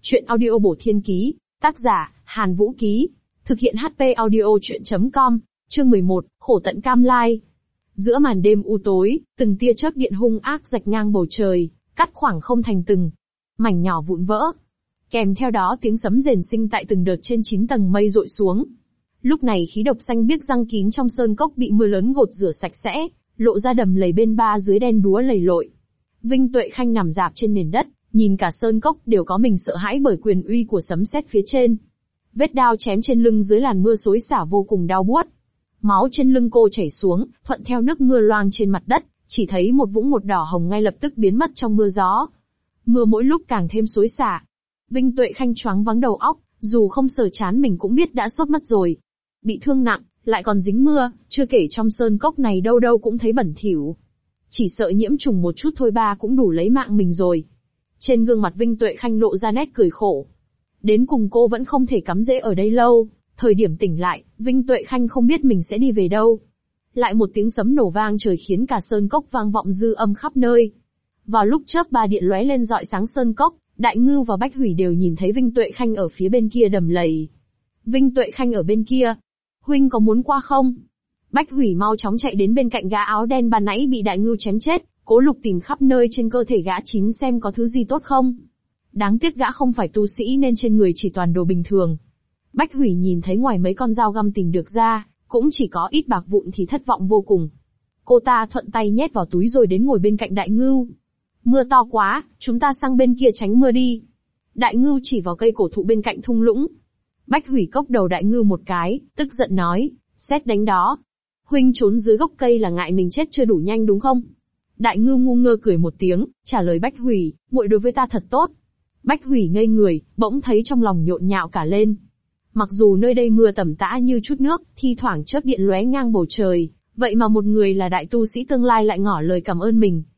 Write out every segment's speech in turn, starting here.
Chuyện audio bổ thiên ký, tác giả, Hàn Vũ Ký. Thực hiện HP audio chuyện.com, chương 11, khổ tận cam lai. Giữa màn đêm u tối, từng tia chớp điện hung ác rạch ngang bầu trời, cắt khoảng không thành từng mảnh nhỏ vụn vỡ. Kèm theo đó tiếng sấm rền sinh tại từng đợt trên 9 tầng mây dội xuống. Lúc này khí độc xanh biếc răng kín trong sơn cốc bị mưa lớn gột rửa sạch sẽ, lộ ra đầm lầy bên ba dưới đen đúa lầy lội. Vinh Tuệ Khanh nằm rạp trên nền đất, nhìn cả sơn cốc đều có mình sợ hãi bởi quyền uy của sấm sét phía trên. Vết đao chém trên lưng dưới làn mưa xối xả vô cùng đau buốt. Máu trên lưng cô chảy xuống, thuận theo nước mưa loang trên mặt đất, chỉ thấy một vũng một đỏ hồng ngay lập tức biến mất trong mưa gió. Mưa mỗi lúc càng thêm xối xả. Vinh Tuệ Khanh choáng váng đầu óc, dù không sờ chán mình cũng biết đã sốt mất rồi. Bị thương nặng, lại còn dính mưa, chưa kể trong sơn cốc này đâu đâu cũng thấy bẩn thỉu. Chỉ sợ nhiễm trùng một chút thôi ba cũng đủ lấy mạng mình rồi. Trên gương mặt Vinh Tuệ Khanh lộ ra nét cười khổ. Đến cùng cô vẫn không thể cắm rễ ở đây lâu, thời điểm tỉnh lại, Vinh Tuệ Khanh không biết mình sẽ đi về đâu. Lại một tiếng sấm nổ vang trời khiến cả sơn cốc vang vọng dư âm khắp nơi. Vào lúc chớp ba điện lóe lên rọi sáng sơn cốc, Đại Ngưu và Bách Hủy đều nhìn thấy Vinh Tuệ Khanh ở phía bên kia đầm lầy. Vinh Tuệ Khanh ở bên kia. Huynh có muốn qua không? Bách Hủy mau chóng chạy đến bên cạnh gã áo đen ban nãy bị Đại Ngưu chém chết, cố lục tìm khắp nơi trên cơ thể gã chín xem có thứ gì tốt không. Đáng tiếc gã không phải tu sĩ nên trên người chỉ toàn đồ bình thường. Bách Hủy nhìn thấy ngoài mấy con dao găm tìm được ra, cũng chỉ có ít bạc vụn thì thất vọng vô cùng. Cô ta thuận tay nhét vào túi rồi đến ngồi bên cạnh Đại Ngưu. Mưa to quá, chúng ta sang bên kia tránh mưa đi. Đại Ngưu chỉ vào cây cổ thụ bên cạnh thung lũng. Bách Hủy cốc đầu Đại Ngưu một cái, tức giận nói, sét đánh đó. Huynh trốn dưới gốc cây là ngại mình chết chưa đủ nhanh đúng không? Đại Ngưu ngu ngơ cười một tiếng, trả lời Bách Hủy, muội đối với ta thật tốt. Bách Hủy ngây người, bỗng thấy trong lòng nhộn nhạo cả lên. Mặc dù nơi đây mưa tầm tã như chút nước, thi thoảng chớp điện lóe ngang bầu trời, vậy mà một người là đại tu sĩ tương lai lại ngỏ lời cảm ơn mình.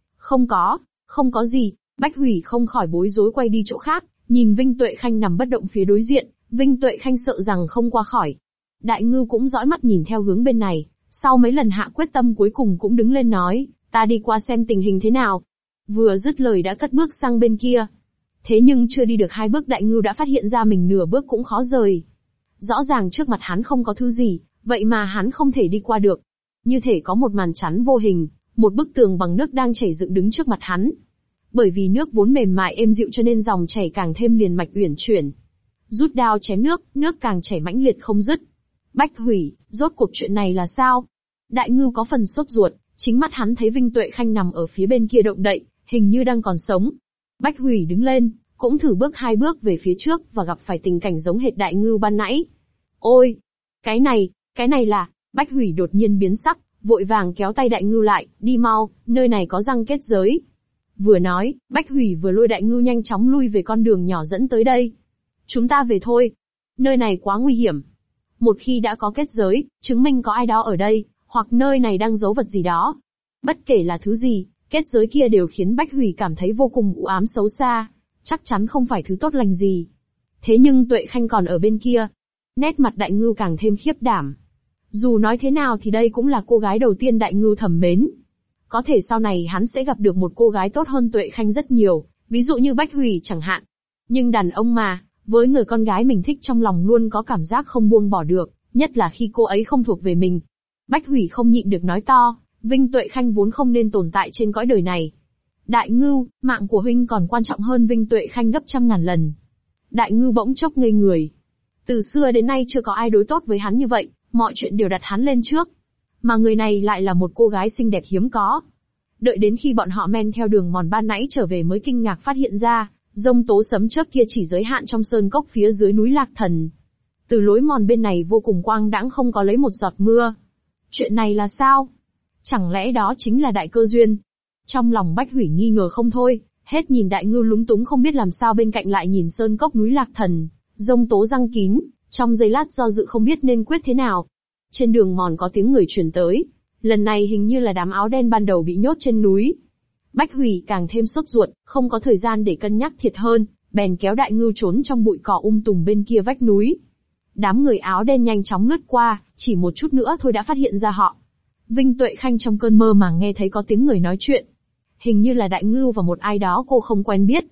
Không có gì. Bách Hủy không khỏi bối rối quay đi chỗ khác, nhìn Vinh Tuệ Khanh nằm bất động phía đối diện, Vinh Tuệ Khanh sợ rằng không qua khỏi. Đại Ngưu cũng dõi mắt nhìn theo hướng bên này, sau mấy lần hạ quyết tâm cuối cùng cũng đứng lên nói, ta đi qua xem tình hình thế nào. Vừa dứt lời đã cất bước sang bên kia. Thế nhưng chưa đi được 2 bước Đại Ngưu đã phát hiện ra mình nửa bước cũng khó rời. Rõ ràng trước mặt hắn không có thứ gì, vậy mà hắn không thể đi qua được. Như thể có một màn chắn vô hình, một bức tường bằng nước đang chảy dựng đứng trước mặt hắn. Bởi vì nước vốn mềm mại êm dịu cho nên dòng chảy càng thêm liền mạch uyển chuyển. Rút đao chém nước, nước càng chảy mãnh liệt không dứt. Bách Hủy, rốt cuộc chuyện này là sao? Đại Ngưu có phần sốt ruột, chính mắt hắn thấy Vinh Tuệ Khanh nằm ở phía bên kia động đậy, hình như đang còn sống. Bách Hủy đứng lên, cũng thử bước 2 bước về phía trước và gặp phải tình cảnh giống hệt Đại Ngưu ban nãy. Ôi! Cái này là... Bách Hủy đột nhiên biến sắc, vội vàng kéo tay Đại Ngưu lại, đi mau, nơi này có răng kết giới. Vừa nói, Bách Hủy vừa lôi Đại Ngưu nhanh chóng lui về con đường nhỏ dẫn tới đây. Chúng ta về thôi. Nơi này quá nguy hiểm. Một khi đã có kết giới, chứng minh có ai đó ở đây, hoặc nơi này đang giấu vật gì đó. Bất kể là thứ gì, kết giới kia đều khiến Bách Hủy cảm thấy vô cùng u ám xấu xa. Chắc chắn không phải thứ tốt lành gì. Thế nhưng Tuệ Khanh còn ở bên kia. Nét mặt Đại Ngưu càng thêm khiếp đảm. Dù nói thế nào thì đây cũng là cô gái đầu tiên Đại Ngưu thầm mến. Có thể sau này hắn sẽ gặp được một cô gái tốt hơn Tuệ Khanh rất nhiều, ví dụ như Bách Hủy chẳng hạn. Nhưng đàn ông mà, với người con gái mình thích trong lòng luôn có cảm giác không buông bỏ được, nhất là khi cô ấy không thuộc về mình. Bách Hủy không nhịn được nói to, Vinh Tuệ Khanh vốn không nên tồn tại trên cõi đời này. Đại Ngưu, mạng của huynh còn quan trọng hơn Vinh Tuệ Khanh gấp trăm ngàn lần. Đại Ngưu bỗng chốc ngây người. Từ xưa đến nay chưa có ai đối tốt với hắn như vậy, mọi chuyện đều đặt hắn lên trước. Mà người này lại là một cô gái xinh đẹp hiếm có. Đợi đến khi bọn họ men theo đường mòn ban nãy trở về mới kinh ngạc phát hiện ra, giông tố sấm chớp kia chỉ giới hạn trong sơn cốc phía dưới núi Lạc Thần. Từ lối mòn bên này vô cùng quang đãng không có lấy một giọt mưa. Chuyện này là sao? Chẳng lẽ đó chính là đại cơ duyên? Trong lòng Bách Hủy nghi ngờ không thôi, hết nhìn Đại Ngưu lúng túng không biết làm sao bên cạnh lại nhìn sơn cốc núi Lạc Thần, giông tố răng kín, trong giây lát do dự không biết nên quyết thế nào. Trên đường mòn có tiếng người truyền tới, lần này hình như là đám áo đen ban đầu bị nhốt trên núi. Bách Hủy càng thêm sốt ruột, không có thời gian để cân nhắc thiệt hơn, bèn kéo Đại Ngưu trốn trong bụi cỏ tùm bên kia vách núi. Đám người áo đen nhanh chóng lướt qua, chỉ một chút nữa thôi đã phát hiện ra họ. Vinh Tuệ Khanh trong cơn mơ màng nghe thấy có tiếng người nói chuyện. Hình như là Đại Ngưu và một ai đó cô không quen biết.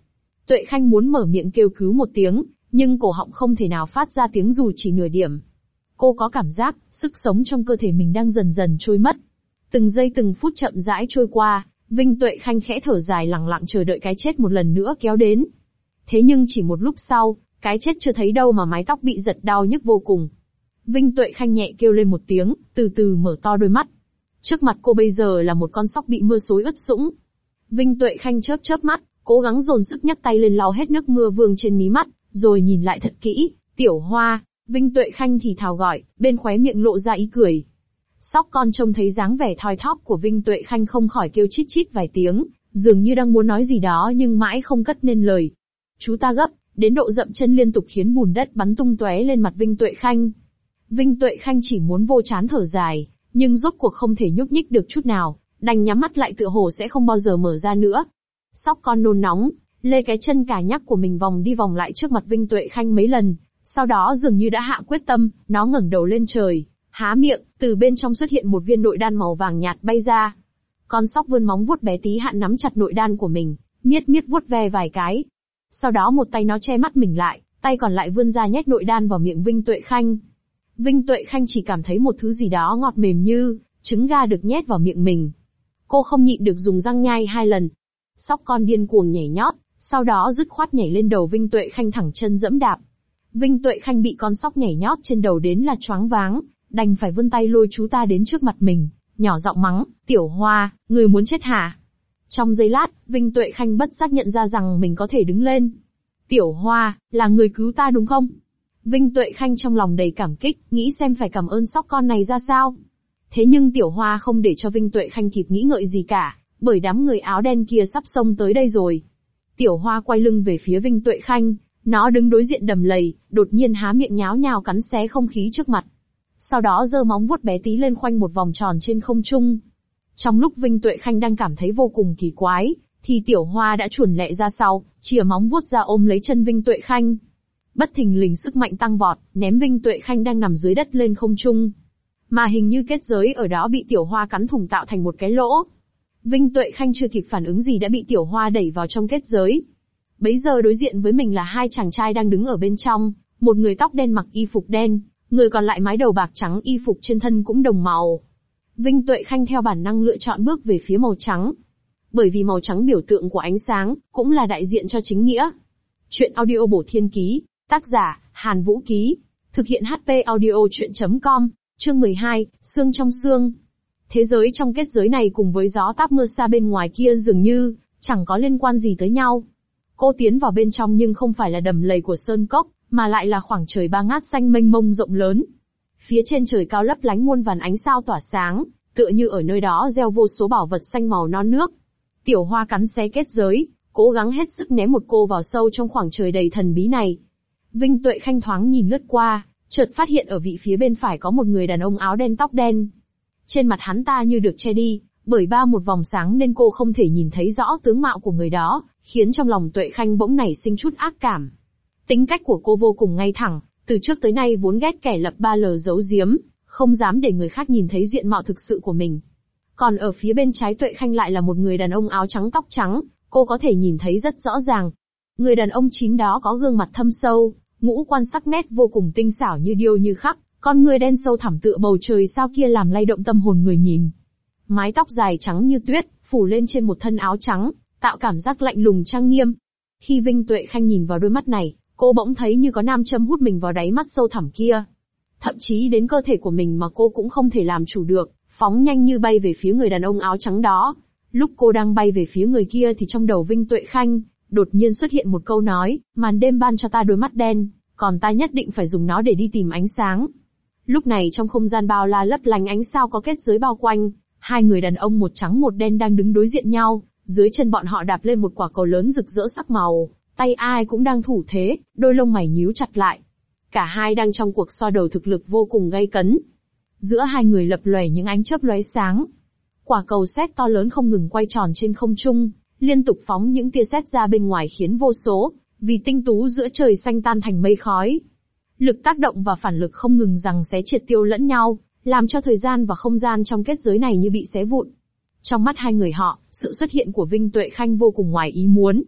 Tuệ Khanh muốn mở miệng kêu cứu một tiếng, nhưng cổ họng không thể nào phát ra tiếng dù chỉ nửa điểm. Cô có cảm giác, sức sống trong cơ thể mình đang dần dần trôi mất. Từng giây từng phút chậm rãi trôi qua, Vinh Tuệ Khanh khẽ thở dài lặng lặng chờ đợi cái chết một lần nữa kéo đến. Thế nhưng chỉ một lúc sau, cái chết chưa thấy đâu mà mái tóc bị giật đau nhức vô cùng. Vinh Tuệ Khanh nhẹ kêu lên một tiếng, từ từ mở to đôi mắt. Trước mặt cô bây giờ là một con sóc bị mưa xối ướt sũng. Vinh Tuệ Khanh chớp chớp mắt, cố gắng dồn sức nhấc tay lên lau hết nước mưa vương trên mí mắt, rồi nhìn lại thật kỹ. Tiểu Hoa, Vinh Tuệ Khanh thì thào gọi, bên khóe miệng lộ ra ý cười. Sóc con trông thấy dáng vẻ thoi thóp của Vinh Tuệ Khanh không khỏi kêu chít chít vài tiếng, dường như đang muốn nói gì đó nhưng mãi không cất nên lời. Chú ta gấp, đến độ dậm chân liên tục khiến bùn đất bắn tung tóe lên mặt Vinh Tuệ Khanh. Vinh Tuệ Khanh chỉ muốn vô trán thở dài, nhưng rốt cuộc không thể nhúc nhích được chút nào, đành nhắm mắt lại tựa hồ sẽ không bao giờ mở ra nữa. Sóc con nôn nóng, lê cái chân cả nhắc của mình vòng đi vòng lại trước mặt Vinh Tuệ Khanh mấy lần, sau đó dường như đã hạ quyết tâm, nó ngẩng đầu lên trời, há miệng, từ bên trong xuất hiện một viên nội đan màu vàng nhạt bay ra. Con sóc vươn móng vuốt bé tí hạn nắm chặt nội đan của mình, miết miết vuốt ve vài cái. Sau đó một tay nó che mắt mình lại, tay còn lại vươn ra nhét nội đan vào miệng Vinh Tuệ Khanh. Vinh Tuệ Khanh chỉ cảm thấy một thứ gì đó ngọt mềm như trứng gà được nhét vào miệng mình. Cô không nhịn được dùng răng nhai 2 lần. Sóc con điên cuồng nhảy nhót, sau đó dứt khoát nhảy lên đầu Vinh Tuệ Khanh thẳng chân dẫm đạp. Vinh Tuệ Khanh bị con sóc nhảy nhót trên đầu đến là choáng váng, đành phải vươn tay lôi chú ta đến trước mặt mình, nhỏ giọng mắng, Tiểu Hoa, người muốn chết hả? Trong giây lát, Vinh Tuệ Khanh bất giác nhận ra rằng mình có thể đứng lên. Tiểu Hoa, là người cứu ta đúng không? Vinh Tuệ Khanh trong lòng đầy cảm kích, nghĩ xem phải cảm ơn sóc con này ra sao. Thế nhưng Tiểu Hoa không để cho Vinh Tuệ Khanh kịp nghĩ ngợi gì cả, bởi đám người áo đen kia sắp xông tới đây rồi. Tiểu Hoa quay lưng về phía Vinh Tuệ Khanh, nó đứng đối diện đầm lầy, đột nhiên há miệng nháo nhào cắn xé không khí trước mặt. Sau đó giơ móng vuốt bé tí lên khoanh một vòng tròn trên không trung. Trong lúc Vinh Tuệ Khanh đang cảm thấy vô cùng kỳ quái, thì Tiểu Hoa đã chuồn lẹ ra sau, chìa móng vuốt ra ôm lấy chân Vinh Tuệ Khanh. Bất thình lình sức mạnh tăng vọt, ném Vinh Tuệ Khanh đang nằm dưới đất lên không trung. Mà hình như kết giới ở đó bị Tiểu Hoa cắn thủng tạo thành một cái lỗ. Vinh Tuệ Khanh chưa kịp phản ứng gì đã bị Tiểu Hoa đẩy vào trong kết giới. Bấy giờ đối diện với mình là 2 chàng trai đang đứng ở bên trong, một người tóc đen mặc y phục đen, người còn lại mái đầu bạc trắng, y phục trên thân cũng đồng màu. Vinh Tuệ Khanh theo bản năng lựa chọn bước về phía màu trắng. Bởi vì màu trắng biểu tượng của ánh sáng, cũng là đại diện cho chính nghĩa. Chuyện audio bổ thiên ký, tác giả, Hàn Vũ Ký. Thực hiện HP audio chuyện.com, chương 12, xương trong xương. Thế giới trong kết giới này cùng với gió táp mưa xa bên ngoài kia dường như, chẳng có liên quan gì tới nhau. Cô tiến vào bên trong nhưng không phải là đầm lầy của Sơn Cốc, mà lại là khoảng trời ba ngát xanh mênh mông rộng lớn. Phía trên trời cao lấp lánh muôn vàn ánh sao tỏa sáng, tựa như ở nơi đó gieo vô số bảo vật xanh màu non nước. Tiểu Hoa cắn xé kết giới, cố gắng hết sức ném một cô vào sâu trong khoảng trời đầy thần bí này. Vinh Tuệ Khanh thoáng nhìn lướt qua, chợt phát hiện ở vị phía bên phải có một người đàn ông áo đen tóc đen. Trên mặt hắn ta như được che đi, bởi ba một vòng sáng nên cô không thể nhìn thấy rõ tướng mạo của người đó, khiến trong lòng Tuệ Khanh bỗng nảy sinh chút ác cảm. Tính cách của cô vô cùng ngay thẳng, từ trước tới nay vốn ghét kẻ lập ba lờ giấu giếm, không dám để người khác nhìn thấy diện mạo thực sự của mình. Còn ở phía bên trái Tuệ Khanh lại là một người đàn ông áo trắng tóc trắng, cô có thể nhìn thấy rất rõ ràng. Người đàn ông chín đó có gương mặt thâm sâu, ngũ quan sắc nét vô cùng tinh xảo như điêu như khắc, con người đen sâu thẳm tựa bầu trời sao kia làm lay động tâm hồn người nhìn. Mái tóc dài trắng như tuyết, phủ lên trên một thân áo trắng, tạo cảm giác lạnh lùng trang nghiêm. Khi Vinh Tuệ Khanh nhìn vào đôi mắt này, cô bỗng thấy như có nam châm hút mình vào đáy mắt sâu thẳm kia. Thậm chí đến cơ thể của mình mà cô cũng không thể làm chủ được, phóng nhanh như bay về phía người đàn ông áo trắng đó. Lúc cô đang bay về phía người kia thì trong đầu Vinh Tuệ Khanh, đột nhiên xuất hiện một câu nói, màn đêm ban cho ta đôi mắt đen, còn ta nhất định phải dùng nó để đi tìm ánh sáng. Lúc này trong không gian bao la lấp lánh ánh sao có kết giới bao quanh, 2 người đàn ông một trắng một đen đang đứng đối diện nhau, dưới chân bọn họ đạp lên một quả cầu lớn rực rỡ sắc màu, tay ai cũng đang thủ thế, đôi lông mày nhíu chặt lại. Cả hai đang trong cuộc so đầu thực lực vô cùng gay cấn. Giữa 2 người lập lòe những ánh chớp lóe sáng. Quả cầu sét to lớn không ngừng quay tròn trên không trung, liên tục phóng những tia sét ra bên ngoài khiến vô số vì tinh tú giữa trời xanh tan thành mây khói. Lực tác động và phản lực không ngừng giằng xé triệt tiêu lẫn nhau, làm cho thời gian và không gian trong kết giới này như bị xé vụn. Trong mắt 2 người họ, sự xuất hiện của Vinh Tuệ Khanh vô cùng ngoài ý muốn.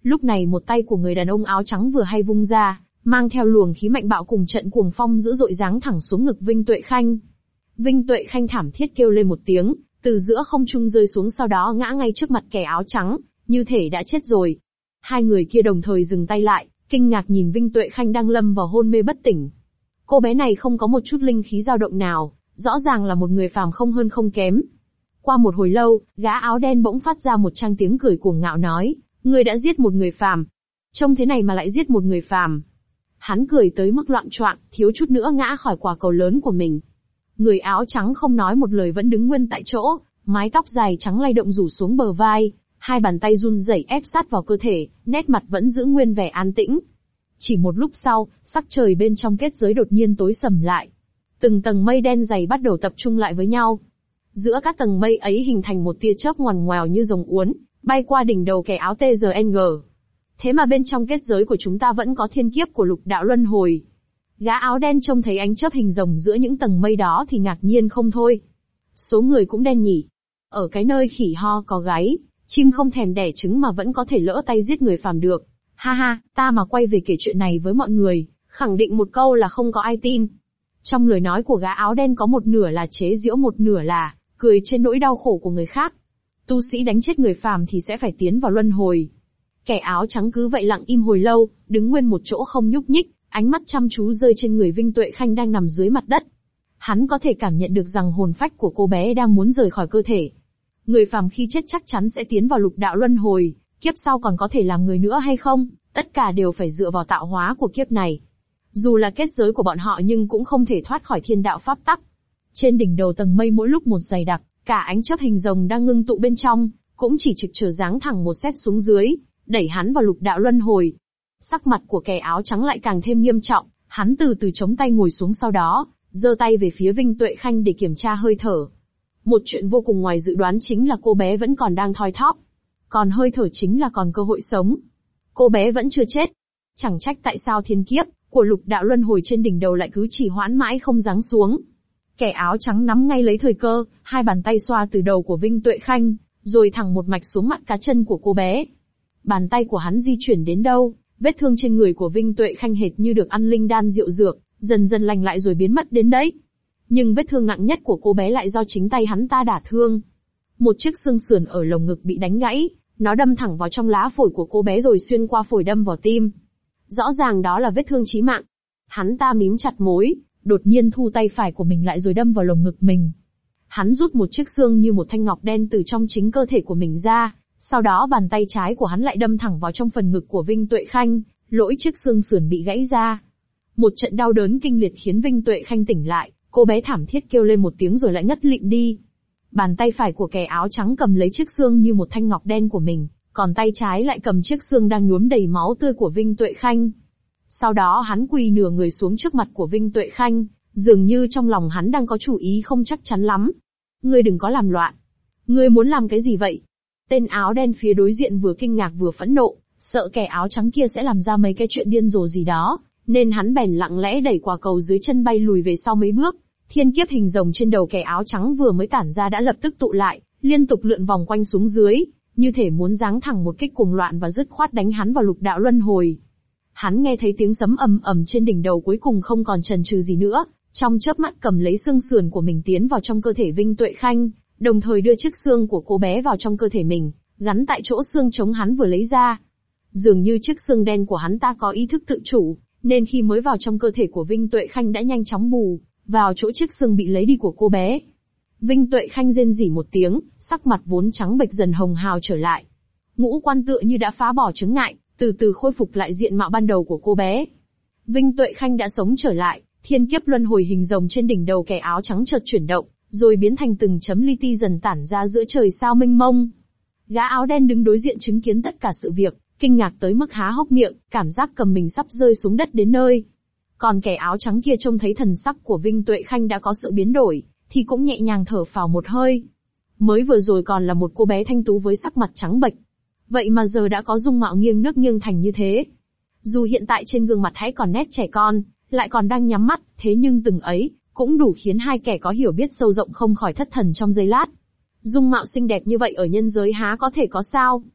Lúc này một tay của người đàn ông áo trắng vừa hay vung ra, mang theo luồng khí mạnh bạo cùng trận cuồng phong dữ dội giáng thẳng xuống ngực Vinh Tuệ Khanh. Vinh Tuệ Khanh thảm thiết kêu lên một tiếng, từ giữa không trung rơi xuống sau đó ngã ngay trước mặt kẻ áo trắng, như thể đã chết rồi. Hai người kia đồng thời dừng tay lại, kinh ngạc nhìn Vinh Tuệ Khanh đang lâm vào hôn mê bất tỉnh. Cô bé này không có một chút linh khí dao động nào, rõ ràng là một người phàm không hơn không kém. Qua một hồi lâu, gã áo đen bỗng phát ra một tràng tiếng cười cuồng ngạo nói, ngươi đã giết một người phàm. Trông thế này mà lại giết một người phàm. Hắn cười tới mức loạng choạng, thiếu chút nữa ngã khỏi quả cầu lớn của mình. Người áo trắng không nói một lời vẫn đứng nguyên tại chỗ, mái tóc dài trắng lay động rủ xuống bờ vai, hai bàn tay run rẩy ép sát vào cơ thể, nét mặt vẫn giữ nguyên vẻ an tĩnh. Chỉ một lúc sau, sắc trời bên trong kết giới đột nhiên tối sầm lại. Từng tầng mây đen dày bắt đầu tập trung lại với nhau. Giữa các tầng mây ấy hình thành một tia chớp ngoằn ngoèo như rồng uốn, bay qua đỉnh đầu kẻ áo TGNG. Thế mà bên trong kết giới của chúng ta vẫn có thiên kiếp của lục đạo luân hồi. Gã áo đen trông thấy ánh chớp hình rồng giữa những tầng mây đó thì ngạc nhiên không thôi. Số người cũng đen nhỉ. Ở cái nơi khỉ ho có gáy, chim không thèm đẻ trứng mà vẫn có thể lỡ tay giết người phàm được. Ha ha, ta mà quay về kể chuyện này với mọi người, khẳng định một câu là không có ai tin. Trong lời nói của gã áo đen có một nửa là chế giễu, một nửa là cười trên nỗi đau khổ của người khác. Tu sĩ đánh chết người phàm thì sẽ phải tiến vào luân hồi. Kẻ áo trắng cứ vậy lặng im hồi lâu, đứng nguyên một chỗ không nhúc nhích, ánh mắt chăm chú rơi trên người Vinh Tuệ Khanh đang nằm dưới mặt đất. Hắn có thể cảm nhận được rằng hồn phách của cô bé đang muốn rời khỏi cơ thể. Người phàm khi chết chắc chắn sẽ tiến vào lục đạo luân hồi, kiếp sau còn có thể làm người nữa hay không, tất cả đều phải dựa vào tạo hóa của kiếp này. Dù là kết giới của bọn họ nhưng cũng không thể thoát khỏi thiên đạo pháp tắc. Trên đỉnh đầu tầng mây mỗi lúc một dày đặc, cả ánh chớp hình rồng đang ngưng tụ bên trong, cũng chỉ trực chờ giáng thẳng một sét xuống dưới, đẩy hắn vào lục đạo luân hồi. Sắc mặt của kẻ áo trắng lại càng thêm nghiêm trọng, hắn từ từ chống tay ngồi xuống, sau đó giơ tay về phía Vinh Tuệ Khanh để kiểm tra hơi thở. Một chuyện vô cùng ngoài dự đoán chính là cô bé vẫn còn đang thoi thóp. Còn hơi thở chính là còn cơ hội sống. Cô bé vẫn chưa chết. Chẳng trách tại sao thiên kiếp của lục đạo luân hồi trên đỉnh đầu lại cứ trì hoãn mãi không giáng xuống. Kẻ áo trắng nắm ngay lấy thời cơ, hai bàn tay xoa từ đầu của Vinh Tuệ Khanh, rồi thẳng một mạch xuống mắt cá chân của cô bé. Bàn tay của hắn di chuyển đến đâu, vết thương trên người của Vinh Tuệ Khanh hệt như được ăn linh đan rượu dược, dần dần lành lại rồi biến mất đến đấy. Nhưng vết thương nặng nhất của cô bé lại do chính tay hắn ta đả thương. Một chiếc xương sườn ở lồng ngực bị đánh gãy, nó đâm thẳng vào trong lá phổi của cô bé rồi xuyên qua phổi đâm vào tim. Rõ ràng đó là vết thương chí mạng. Hắn ta mím chặt môi, đột nhiên thu tay phải của mình lại rồi đâm vào lồng ngực mình. Hắn rút một chiếc xương như một thanh ngọc đen từ trong chính cơ thể của mình ra, sau đó bàn tay trái của hắn lại đâm thẳng vào trong phần ngực của Vinh Tuệ Khanh, lỗi chiếc xương sườn bị gãy ra. Một trận đau đớn kinh liệt khiến Vinh Tuệ Khanh tỉnh lại, cô bé thảm thiết kêu lên một tiếng rồi lại ngất lịm đi. Bàn tay phải của kẻ áo trắng cầm lấy chiếc xương như một thanh ngọc đen của mình, còn tay trái lại cầm chiếc xương đang nhuốm đầy máu tươi của Vinh Tuệ Khanh. Sau đó hắn quỳ nửa người xuống trước mặt của Vinh Tuệ Khanh, dường như trong lòng hắn đang có chủ ý không chắc chắn lắm. Ngươi đừng có làm loạn. Ngươi muốn làm cái gì vậy? Tên áo đen phía đối diện vừa kinh ngạc vừa phẫn nộ, sợ kẻ áo trắng kia sẽ làm ra mấy cái chuyện điên rồ gì đó, nên hắn bèn lặng lẽ đẩy quả cầu dưới chân bay lùi về sau mấy bước. Thiên kiếp hình rồng trên đầu kẻ áo trắng vừa mới tản ra đã lập tức tụ lại, liên tục lượn vòng quanh xuống dưới, như thể muốn giáng thẳng một kích cuồng loạn và dứt khoát đánh hắn vào lục đạo luân hồi. Hắn nghe thấy tiếng sấm ầm ầm trên đỉnh đầu, cuối cùng không còn chần chừ gì nữa, trong chớp mắt cầm lấy xương sườn của mình tiến vào trong cơ thể Vinh Tuệ Khanh, đồng thời đưa chiếc xương của cô bé vào trong cơ thể mình, gắn tại chỗ xương trống hắn vừa lấy ra. Dường như chiếc xương đen của hắn ta có ý thức tự chủ, nên khi mới vào trong cơ thể của Vinh Tuệ Khanh đã nhanh chóng bù vào chỗ chiếc xương bị lấy đi của cô bé. Vinh Tuệ Khanh rên rỉ một tiếng, sắc mặt vốn trắng bệch dần hồng hào trở lại. Ngũ quan tựa như đã phá bỏ chướng ngại, từ từ khôi phục lại diện mạo ban đầu của cô bé. Vinh Tuệ Khanh đã sống trở lại, thiên kiếp luân hồi hình rồng trên đỉnh đầu kẻ áo trắng chợt chuyển động, rồi biến thành từng chấm li ti dần tản ra giữa trời sao mênh mông. Gã áo đen đứng đối diện chứng kiến tất cả sự việc, kinh ngạc tới mức há hốc miệng, cảm giác cầm mình sắp rơi xuống đất đến nơi. Còn kẻ áo trắng kia trông thấy thần sắc của Vinh Tuệ Khanh đã có sự biến đổi, thì cũng nhẹ nhàng thở phào một hơi. Mới vừa rồi còn là một cô bé thanh tú với sắc mặt trắng bệch, vậy mà giờ đã có dung mạo nghiêng nước nghiêng thành như thế. Dù hiện tại trên gương mặt hãy còn nét trẻ con, lại còn đang nhắm mắt, thế nhưng từng ấy cũng đủ khiến hai kẻ có hiểu biết sâu rộng không khỏi thất thần trong giây lát. Dung mạo xinh đẹp như vậy ở nhân giới há có thể có sao?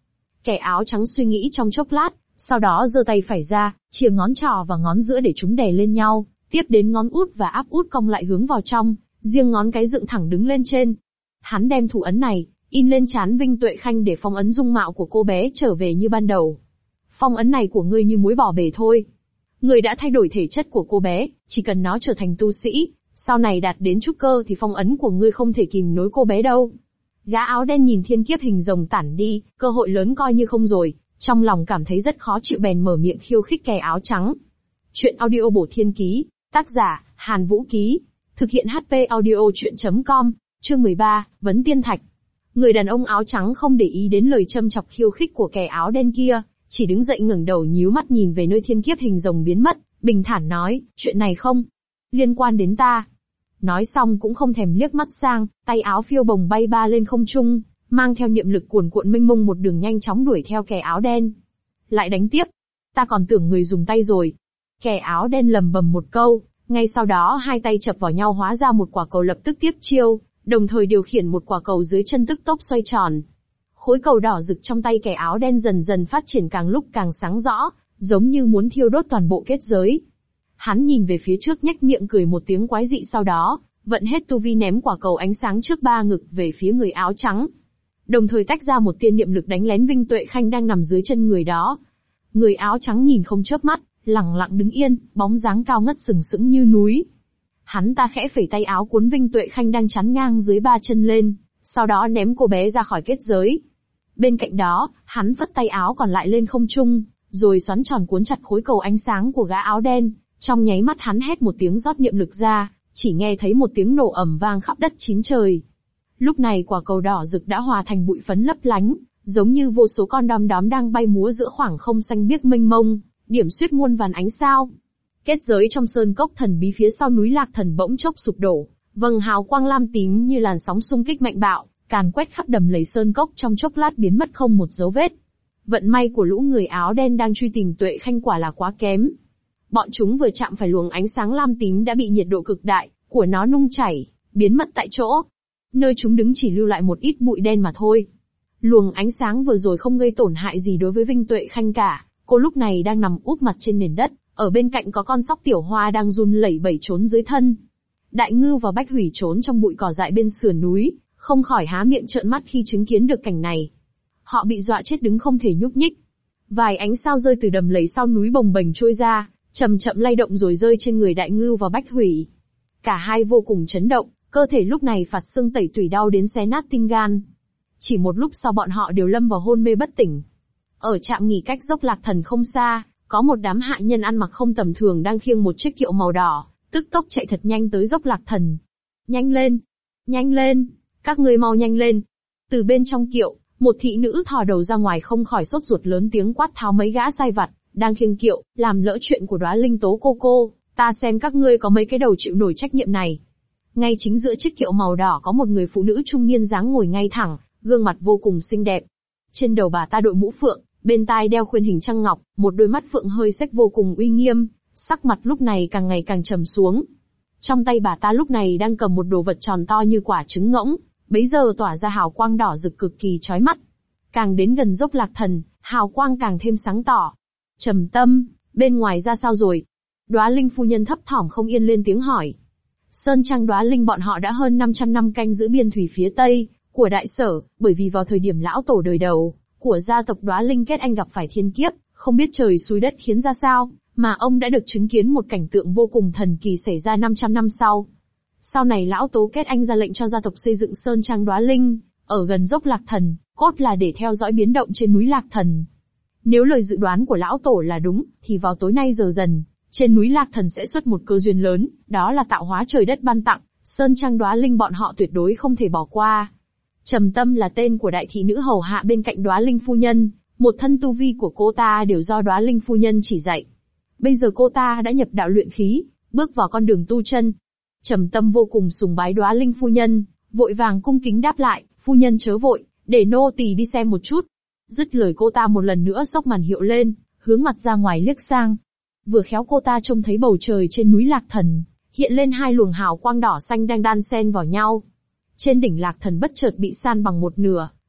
Kẻ áo trắng suy nghĩ trong chốc lát, sau đó giơ tay phải ra, chìa ngón trỏ và ngón giữa để chúng đè lên nhau, tiếp đến ngón út và áp út cong lại hướng vào trong, riêng ngón cái dựng thẳng đứng lên trên. Hắn đem thủ ấn này, in lên trán Vinh Tuệ Khanh để phong ấn dung mạo của cô bé trở về như ban đầu. Phong ấn này của ngươi như muối bỏ bể thôi. Ngươi đã thay đổi thể chất của cô bé, chỉ cần nó trở thành tu sĩ, sau này đạt đến trúc cơ thì phong ấn của ngươi không thể kìm nối cô bé đâu. Gã áo đen nhìn thiên kiếp hình rồng tản đi, cơ hội lớn coi như không rồi, trong lòng cảm thấy rất khó chịu bèn mở miệng khiêu khích kẻ áo trắng. Chuyện audio bổ thiên ký, tác giả, Hàn Vũ Ký, thực hiện HP audio chuyện.com, chương 13, Vấn Tiên Thạch. Người đàn ông áo trắng không để ý đến lời châm chọc khiêu khích của kẻ áo đen kia, chỉ đứng dậy ngẩng đầu nhíu mắt nhìn về nơi thiên kiếp hình rồng biến mất, bình thản nói, chuyện này không liên quan đến ta. Nói xong cũng không thèm liếc mắt sang, tay áo phiêu bồng bay ba lên không trung, mang theo niệm lực cuồn cuộn mênh mông một đường nhanh chóng đuổi theo kẻ áo đen. Lại đánh tiếp. Ta còn tưởng người dùng tay rồi. Kẻ áo đen lầm bầm một câu, ngay sau đó hai tay chập vào nhau hóa ra một quả cầu lập tức tiếp chiêu, đồng thời điều khiển một quả cầu dưới chân tức tốc xoay tròn. Khối cầu đỏ rực trong tay kẻ áo đen dần dần phát triển càng lúc càng sáng rõ, giống như muốn thiêu đốt toàn bộ kết giới. Hắn nhìn về phía trước nhếch miệng cười một tiếng quái dị, sau đó vận hết tu vi ném quả cầu ánh sáng trước ba ngực về phía người áo trắng. Đồng thời tách ra một tiên niệm lực đánh lén Vinh Tuệ Khanh đang nằm dưới chân người đó. Người áo trắng nhìn không chớp mắt, lẳng lặng đứng yên, bóng dáng cao ngất sừng sững như núi. Hắn ta khẽ phẩy tay áo cuốn Vinh Tuệ Khanh đang chắn ngang dưới ba chân lên, sau đó ném cô bé ra khỏi kết giới. Bên cạnh đó, hắn phất tay áo còn lại lên không trung, rồi xoắn tròn cuốn chặt khối cầu ánh sáng của gã áo đen. Trong nháy mắt hắn hét một tiếng rót niệm lực ra, chỉ nghe thấy một tiếng nổ ầm vang khắp đất chín trời. Lúc này quả cầu đỏ rực đã hòa thành bụi phấn lấp lánh, giống như vô số con đom đóm đang bay múa giữa khoảng không xanh biếc mênh mông, điểm xuyết muôn vàn ánh sao. Kết giới trong sơn cốc thần bí phía sau núi Lạc Thần bỗng chốc sụp đổ, vầng hào quang lam tím như làn sóng xung kích mạnh bạo, càn quét khắp đầm lầy sơn cốc trong chốc lát biến mất không một dấu vết. Vận may của lũ người áo đen đang truy tìm Tuệ Khanh quả là quá kém. Bọn chúng vừa chạm phải luồng ánh sáng lam tím đã bị nhiệt độ cực đại của nó nung chảy, biến mất tại chỗ. Nơi chúng đứng chỉ lưu lại một ít bụi đen mà thôi. Luồng ánh sáng vừa rồi không gây tổn hại gì đối với Vinh Tuệ Khanh cả, cô lúc này đang nằm úp mặt trên nền đất, ở bên cạnh có con sóc tiểu hoa đang run lẩy bẩy trốn dưới thân. Đại Ngư và Bách Hủy trốn trong bụi cỏ dại bên sườn núi, không khỏi há miệng trợn mắt khi chứng kiến được cảnh này. Họ bị dọa chết đứng không thể nhúc nhích. Vài ánh sao rơi từ đầm lầy sau núi bồng bềnh trôi ra, chậm chậm lay động rồi rơi trên người Đại Ngư và Bách Hủy. Cả hai vô cùng chấn động, cơ thể lúc này phạt sưng tẩy tủy đau đến xé nát tim gan. Chỉ một lúc sau bọn họ đều lâm vào hôn mê bất tỉnh. Ở trạm nghỉ cách dốc Lạc Thần không xa, có một đám hạ nhân ăn mặc không tầm thường đang khiêng một chiếc kiệu màu đỏ, tức tốc chạy thật nhanh tới dốc Lạc Thần. Nhanh lên! Nhanh lên! Các ngươi mau nhanh lên! Từ bên trong kiệu, một thị nữ thò đầu ra ngoài không khỏi sốt ruột lớn tiếng quát tháo mấy gã sai vặt đang khiêng kiệu, làm lỡ chuyện của Đóa Linh Tố cô, ta xem các ngươi có mấy cái đầu chịu nổi trách nhiệm này. Ngay chính giữa chiếc kiệu màu đỏ có một người phụ nữ trung niên dáng ngồi ngay thẳng, gương mặt vô cùng xinh đẹp. Trên đầu bà ta đội mũ phượng, bên tai đeo khuyên hình trăng ngọc, một đôi mắt phượng hơi xếch vô cùng uy nghiêm, sắc mặt lúc này càng ngày càng trầm xuống. Trong tay bà ta lúc này đang cầm một đồ vật tròn to như quả trứng ngỗng, bấy giờ tỏa ra hào quang đỏ rực cực kỳ chói mắt. Càng đến gần dốc Lạc Thần, hào quang càng thêm sáng tỏ. Trầm Tâm, bên ngoài ra sao rồi? Đóa Linh phu nhân thấp thỏm không yên lên tiếng hỏi. Sơn Trang Đóa Linh bọn họ đã hơn 500 năm canh giữ biên thủy phía tây của Đại Sở, bởi vì vào thời điểm lão tổ đời đầu của gia tộc Đóa Linh kết anh gặp phải thiên kiếp, không biết trời xui đất khiến ra sao, mà ông đã được chứng kiến một cảnh tượng vô cùng thần kỳ xảy ra 500 năm sau. Sau này lão tổ kết anh ra lệnh cho gia tộc xây dựng Sơn Trang Đóa Linh ở gần dốc Lạc Thần, cốt là để theo dõi biến động trên núi Lạc Thần. Nếu lời dự đoán của lão tổ là đúng, thì vào tối nay giờ dần, trên núi Lạc Thần sẽ xuất một cơ duyên lớn, đó là tạo hóa trời đất ban tặng, Sơn Trang Đóa Linh bọn họ tuyệt đối không thể bỏ qua. Trầm Tâm là tên của đại thị nữ hầu hạ bên cạnh Đóa Linh phu nhân, một thân tu vi của cô ta đều do Đóa Linh phu nhân chỉ dạy. Bây giờ cô ta đã nhập đạo luyện khí, bước vào con đường tu chân. Trầm Tâm vô cùng sùng bái Đóa Linh phu nhân, vội vàng cung kính đáp lại, phu nhân chớ vội, để nô tỳ đi xem một chút. Dứt lời cô ta một lần nữa xốc màn hiệu lên, hướng mặt ra ngoài liếc sang. Vừa khéo cô ta trông thấy bầu trời trên núi Lạc Thần, hiện lên hai luồng hào quang đỏ xanh đang đan xen vào nhau. Trên đỉnh Lạc Thần bất chợt bị san bằng một nửa,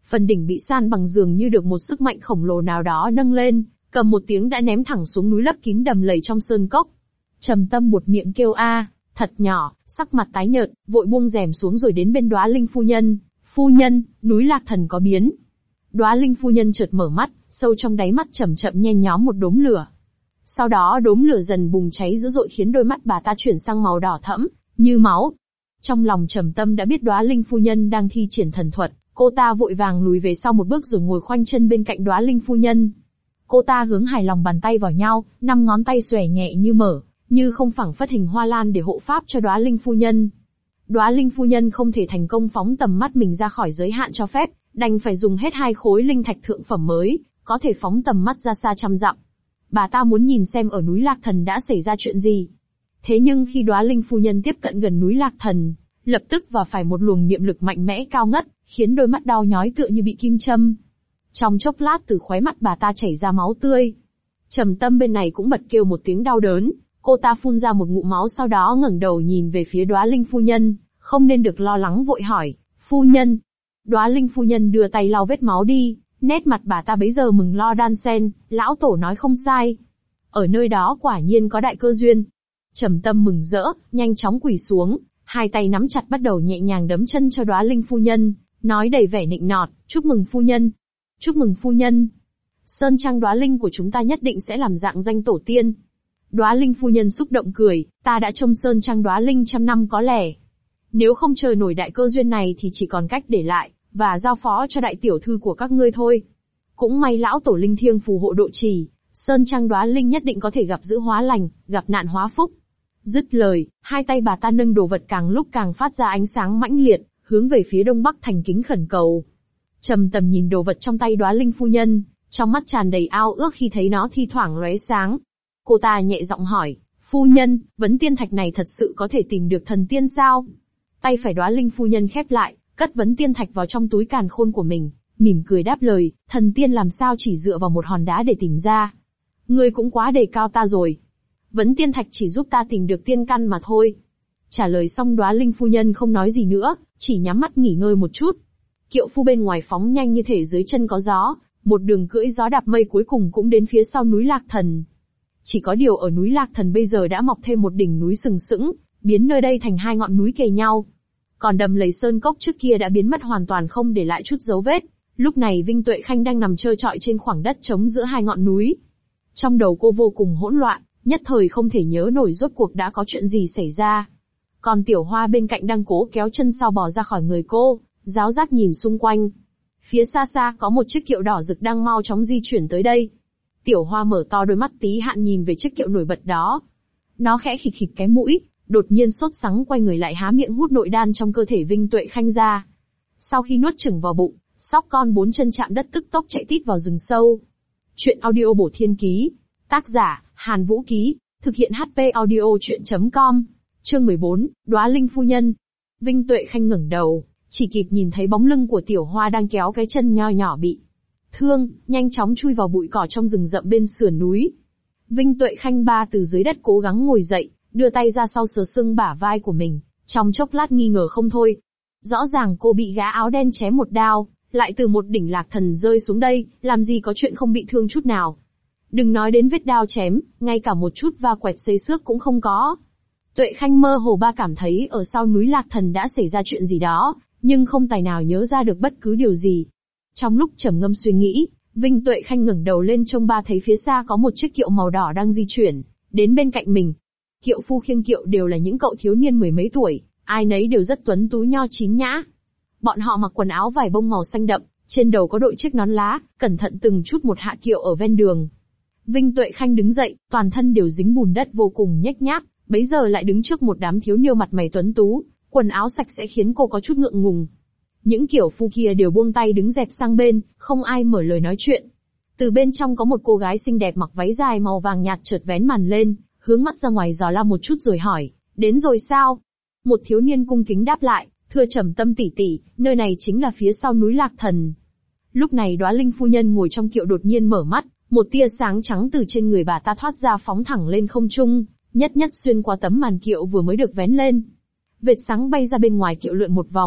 Phần đỉnh bị san bằng dường như được một sức mạnh khổng lồ nào đó nâng lên, cầm một tiếng đã ném thẳng xuống núi lấp kín đầm lầy trong sơn cốc. Trầm Tâm buột miệng kêu a, thật nhỏ, sắc mặt tái nhợt, vội buông rèm xuống rồi đến bên Đóa Linh phu nhân. Phu nhân, núi Lạc Thần có biến. Đóa Linh phu nhân chợt mở mắt, sâu trong đáy mắt chậm chậm nhen nhóm một đốm lửa. Sau đó đốm lửa dần bùng cháy dữ dội khiến đôi mắt bà ta chuyển sang màu đỏ thẫm, như máu. Trong lòng Trầm Tâm đã biết Đóa Linh phu nhân đang thi triển thần thuật, cô ta vội vàng lùi về sau một bước rồi ngồi khoanh chân bên cạnh Đóa Linh phu nhân. Cô ta hướng hài lòng bàn tay vào nhau, 5 ngón tay xòe nhẹ như mở, như không phảng phất hình hoa lan để hộ pháp cho Đóa Linh phu nhân. Đóa Linh phu nhân không thể thành công phóng tầm mắt mình ra khỏi giới hạn cho phép, đành phải dùng hết 2 khối linh thạch thượng phẩm mới, có thể phóng tầm mắt ra xa trăm dặm. Bà ta muốn nhìn xem ở núi Lạc Thần đã xảy ra chuyện gì. Thế nhưng khi Đóa Linh phu nhân tiếp cận gần núi Lạc Thần, lập tức và phải một luồng niệm lực mạnh mẽ cao ngất, khiến đôi mắt đau nhói tựa như bị kim châm. Trong chốc lát từ khóe mắt bà ta chảy ra máu tươi. Trầm Tâm bên này cũng bật kêu một tiếng đau đớn, cô ta phun ra một ngụm máu sau đó ngẩng đầu nhìn về phía Đóa Linh phu nhân, không nên được lo lắng vội hỏi, phu nhân. Đóa Linh phu nhân đưa tay lau vết máu đi, nét mặt bà ta bấy giờ mừng lo đan sen, lão tổ nói không sai. Ở nơi đó quả nhiên có đại cơ duyên. Trầm Tâm mừng rỡ, nhanh chóng quỳ xuống, 2 tay nắm chặt bắt đầu nhẹ nhàng đấm chân cho Đóa Linh phu nhân, nói đầy vẻ nịnh nọt, chúc mừng phu nhân. Chúc mừng phu nhân. Sơn trang Đóa Linh của chúng ta nhất định sẽ làm rạng danh tổ tiên. Đóa Linh phu nhân xúc động cười, ta đã trông Sơn trang Đóa Linh trăm năm có lẽ. Nếu không chờ nổi đại cơ duyên này thì chỉ còn cách để lại, và giao phó cho đại tiểu thư của các ngươi thôi. Cũng may lão tổ linh thiêng phù hộ độ trì, Sơn trang Đóa Linh nhất định có thể gặp dữ hóa lành, gặp nạn hóa phúc. Dứt lời, 2 tay bà ta nâng đồ vật càng lúc càng phát ra ánh sáng mãnh liệt, hướng về phía đông bắc thành kính khẩn cầu. Trầm Tâm nhìn đồ vật trong tay Đóa Linh phu nhân, trong mắt tràn đầy ao ước khi thấy nó thi thoảng lóe sáng. Cô ta nhẹ giọng hỏi, phu nhân, vấn tiên thạch này thật sự có thể tìm được thần tiên sao? Tay phải Đóa Linh phu nhân khép lại, cất vấn tiên thạch vào trong túi càn khôn của mình, mỉm cười đáp lời, thần tiên làm sao chỉ dựa vào một hòn đá để tìm ra? Ngươi cũng quá đề cao ta rồi. Vấn tiên thạch chỉ giúp ta tìm được tiên căn mà thôi. Trả lời xong Đóa Linh phu nhân không nói gì nữa, chỉ nhắm mắt nghỉ ngơi một chút. Kiệu phu bên ngoài phóng nhanh như thể dưới chân có gió, một đường cưỡi gió đạp mây cuối cùng cũng đến phía sau núi Lạc Thần. Chỉ có điều ở núi Lạc Thần bây giờ đã mọc thêm một đỉnh núi sừng sững, biến nơi đây thành 2 ngọn núi kề nhau. Còn đầm lầy sơn cốc trước kia đã biến mất hoàn toàn không để lại chút dấu vết. Lúc này Vinh Tuệ Khanh đang nằm trơ trọi trên khoảng đất trống giữa 2 ngọn núi. Trong đầu cô vô cùng hỗn loạn, nhất thời không thể nhớ nổi rốt cuộc đã có chuyện gì xảy ra. Còn Tiểu Hoa bên cạnh đang cố kéo chân sau bò ra khỏi người cô, giáo giác nhìn xung quanh. Phía xa xa có một chiếc kiệu đỏ rực đang mau chóng di chuyển tới đây. Tiểu Hoa mở to đôi mắt tí hạn nhìn về chiếc kiệu nổi bật đó. Nó khẽ khịt khịt cái mũi, đột nhiên sốt sắng quay người lại há miệng hút nội đan trong cơ thể Vinh Tuệ Khanh ra. Sau khi nuốt chửng vào bụng, sóc con 4 chân chạm đất tức tốc chạy tít vào rừng sâu. Chuyện audio bổ thiên ký. Tác giả, Hàn Vũ Ký. Thực hiện HP audio chuyện.com. Chương 14, Đóa Linh phu nhân. Vinh Tuệ Khanh ngẩng đầu, chỉ kịp nhìn thấy bóng lưng của Tiểu Hoa đang kéo cái chân nho nhỏ bị thương, nhanh chóng chui vào bụi cỏ trong rừng rậm bên sườn núi. Vinh Tuệ Khanh ba từ dưới đất cố gắng ngồi dậy, đưa tay ra sau sờ sưng bả vai của mình, trong chốc lát nghi ngờ không thôi. Rõ ràng cô bị gã áo đen chém một đao, lại từ một đỉnh Lạc Thần rơi xuống đây, làm gì có chuyện không bị thương chút nào. Đừng nói đến vết đao chém, ngay cả một chút va quẹt xê xước cũng không có. Tuệ Khanh mơ hồ ba cảm thấy ở sau núi Lạc Thần đã xảy ra chuyện gì đó, nhưng không tài nào nhớ ra được bất cứ điều gì. Trong lúc trầm ngâm suy nghĩ, Vinh Tuệ Khanh ngẩng đầu lên trông ba thấy phía xa có một chiếc kiệu màu đỏ đang di chuyển, đến bên cạnh mình. Kiệu phu khiêng kiệu đều là những cậu thiếu niên 10 mấy tuổi, ai nấy đều rất tuấn tú nho chín nhã. Bọn họ mặc quần áo vải bông màu xanh đậm, trên đầu có đội chiếc nón lá, cẩn thận từng chút một hạ kiệu ở ven đường. Vinh Tuệ Khanh đứng dậy, toàn thân đều dính bùn đất vô cùng nhếch nhác, bấy giờ lại đứng trước một đám thiếu niên mặt mày tuấn tú, quần áo sạch sẽ khiến cô có chút ngượng ngùng. Những kiểu phu kia đều buông tay đứng dẹp sang bên, không ai mở lời nói chuyện. Từ bên trong có một cô gái xinh đẹp mặc váy dài màu vàng nhạt chợt vén màn lên, hướng mắt ra ngoài dò la một chút rồi hỏi, đến rồi sao? Một thiếu niên cung kính đáp lại, thưa Trầm Tâm tỷ tỷ, nơi này chính là phía sau núi Lạc Thần. Lúc này Đóa Linh phu nhân ngồi trong kiệu đột nhiên mở mắt, một tia sáng trắng từ trên người bà ta thoát ra phóng thẳng lên không trung, nhất nhất xuyên qua tấm màn kiệu vừa mới được vén lên. Vệt sáng bay ra bên ngoài kiệu lượn một vòng,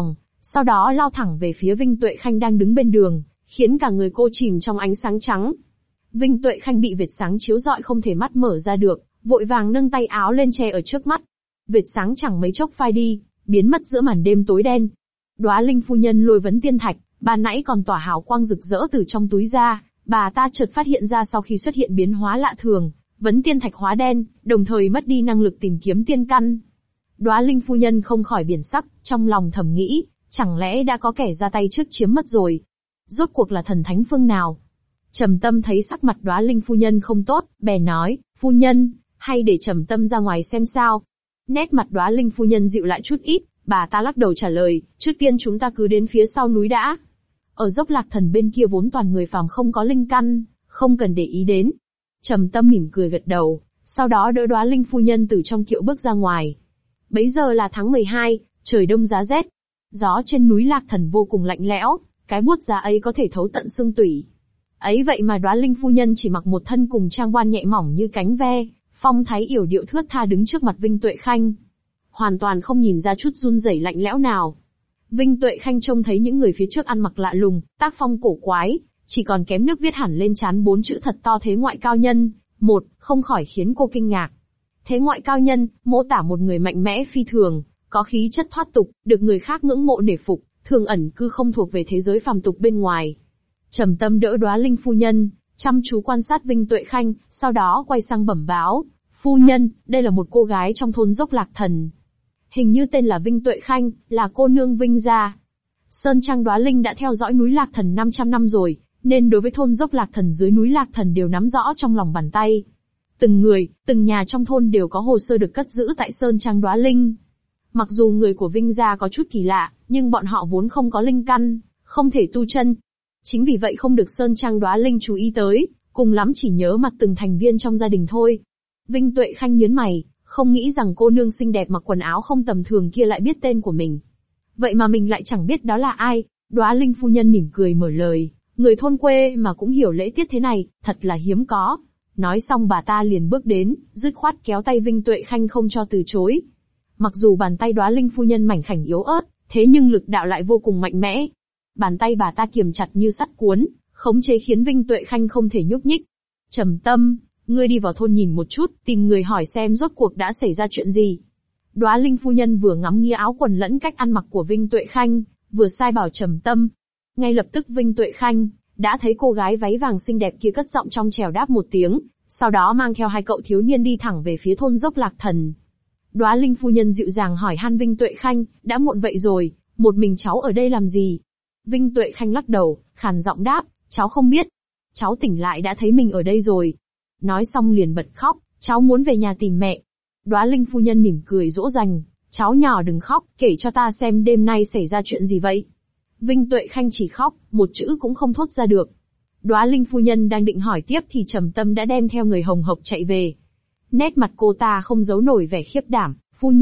sau đó lao thẳng về phía Vinh Tuệ Khanh đang đứng bên đường, khiến cả người cô chìm trong ánh sáng trắng. Vinh Tuệ Khanh bị vệt sáng chiếu rọi không thể mắt mở ra được, vội vàng nâng tay áo lên che ở trước mắt. Vệt sáng chẳng mấy chốc phai đi, biến mất giữa màn đêm tối đen. Đóa Linh phu nhân lôi vấn tiên thạch, ban nãy còn tỏa hào quang rực rỡ từ trong túi ra, bà ta chợt phát hiện ra sau khi xuất hiện biến hóa lạ thường, vấn tiên thạch hóa đen, đồng thời mất đi năng lực tìm kiếm tiên căn. Đóa Linh phu nhân không khỏi biển sắc, trong lòng thầm nghĩ, chẳng lẽ đã có kẻ ra tay trước chiếm mất rồi? Rốt cuộc là thần thánh phương nào? Trầm Tâm thấy sắc mặt Đóa Linh phu nhân không tốt, bèn nói, phu nhân, hay để Trầm Tâm ra ngoài xem sao? Nét mặt Đóa Linh phu nhân dịu lại chút ít, bà ta lắc đầu trả lời, trước tiên chúng ta cứ đến phía sau núi đã. Ở dốc Lạc Thần bên kia vốn toàn người phàm không có linh căn, không cần để ý đến. Trầm Tâm mỉm cười gật đầu, sau đó đỡ Đóa Linh phu nhân từ trong kiệu bước ra ngoài. Bấy giờ là tháng 12, trời đông giá rét. Gió trên núi Lạc Thần vô cùng lạnh lẽo, cái buốt giá ấy có thể thấu tận xương tủy. Ấy vậy mà Đóa Linh phu nhân chỉ mặc một thân cùng trang voan nhẹ mỏng như cánh ve, phong thái yểu điệu thướt tha đứng trước mặt Vinh Tuệ Khanh. Hoàn toàn không nhìn ra chút run rẩy lạnh lẽo nào. Vinh Tuệ Khanh trông thấy những người phía trước ăn mặc lạ lùng, tác phong cổ quái, chỉ còn kém nước viết hẳn lên trán 4 chữ thật to thế ngoại cao nhân, không khỏi khiến cô kinh ngạc. Thế ngoại cao nhân, mô tả một người mạnh mẽ phi thường, có khí chất thoát tục, được người khác ngưỡng mộ nể phục, thường ẩn cư không thuộc về thế giới phàm tục bên ngoài. Trầm Tâm đỡ Đóa Linh phu nhân, chăm chú quan sát Vinh Tuệ Khanh, sau đó quay sang bẩm báo, phu nhân, đây là một cô gái trong thôn dốc Lạc Thần. Hình như tên là Vinh Tuệ Khanh, là cô nương Vinh gia. Sơn Trang Đóa Linh đã theo dõi núi Lạc Thần 500 năm rồi, nên đối với thôn dốc Lạc Thần dưới núi Lạc Thần đều nắm rõ trong lòng bàn tay. Từng người, từng nhà trong thôn đều có hồ sơ được cất giữ tại Sơn Trang Đóa Linh. Mặc dù người của Vinh gia có chút kỳ lạ, nhưng bọn họ vốn không có linh căn, không thể tu chân. Chính vì vậy không được Sơn Trang Đóa Linh chú ý tới, cùng lắm chỉ nhớ mặt từng thành viên trong gia đình thôi. Vinh Tuệ Khanh nhướng mày, không nghĩ rằng cô nương xinh đẹp mặc quần áo không tầm thường kia lại biết tên của mình. Vậy mà mình lại chẳng biết đó là ai. Đóa Linh phu nhân mỉm cười mở lời, người thôn quê mà cũng hiểu lễ tiết thế này, thật là hiếm có. Nói xong bà ta liền bước đến, dứt khoát kéo tay Vinh Tuệ Khanh không cho từ chối. Mặc dù bàn tay Đóa Linh phu nhân mảnh khảnh yếu ớt, thế nhưng lực đạo lại vô cùng mạnh mẽ. Bàn tay bà ta kiềm chặt như sắt cuốn, khống chế khiến Vinh Tuệ Khanh không thể nhúc nhích. Trầm Tâm, ngươi đi vào thôn nhìn một chút, tìm người hỏi xem rốt cuộc đã xảy ra chuyện gì. Đóa Linh phu nhân vừa ngắm nghía áo quần lẫn cách ăn mặc của Vinh Tuệ Khanh, vừa sai bảo Trầm Tâm. Ngay lập tức Vinh Tuệ Khanh đã thấy cô gái váy vàng xinh đẹp kia cất giọng trong trẻo đáp một tiếng, sau đó mang theo hai cậu thiếu niên đi thẳng về phía thôn dốc Lạc Thần. Đóa Linh phu nhân dịu dàng hỏi han Vinh Tuệ Khanh, đã muộn vậy rồi, một mình cháu ở đây làm gì? Vinh Tuệ Khanh lắc đầu, khàn giọng đáp, cháu không biết. Cháu tỉnh lại đã thấy mình ở đây rồi. Nói xong liền bật khóc, cháu muốn về nhà tìm mẹ. Đóa Linh phu nhân mỉm cười dỗ dành, cháu nhỏ đừng khóc, kể cho ta xem đêm nay xảy ra chuyện gì vậy. Vinh Tuệ Khanh chỉ khóc, một chữ cũng không thốt ra được. Đóa Linh phu nhân đang định hỏi tiếp thì Trầm Tâm đã đem theo người hồng hộc chạy về. Nét mặt cô ta không giấu nổi vẻ khiếp đảm, phu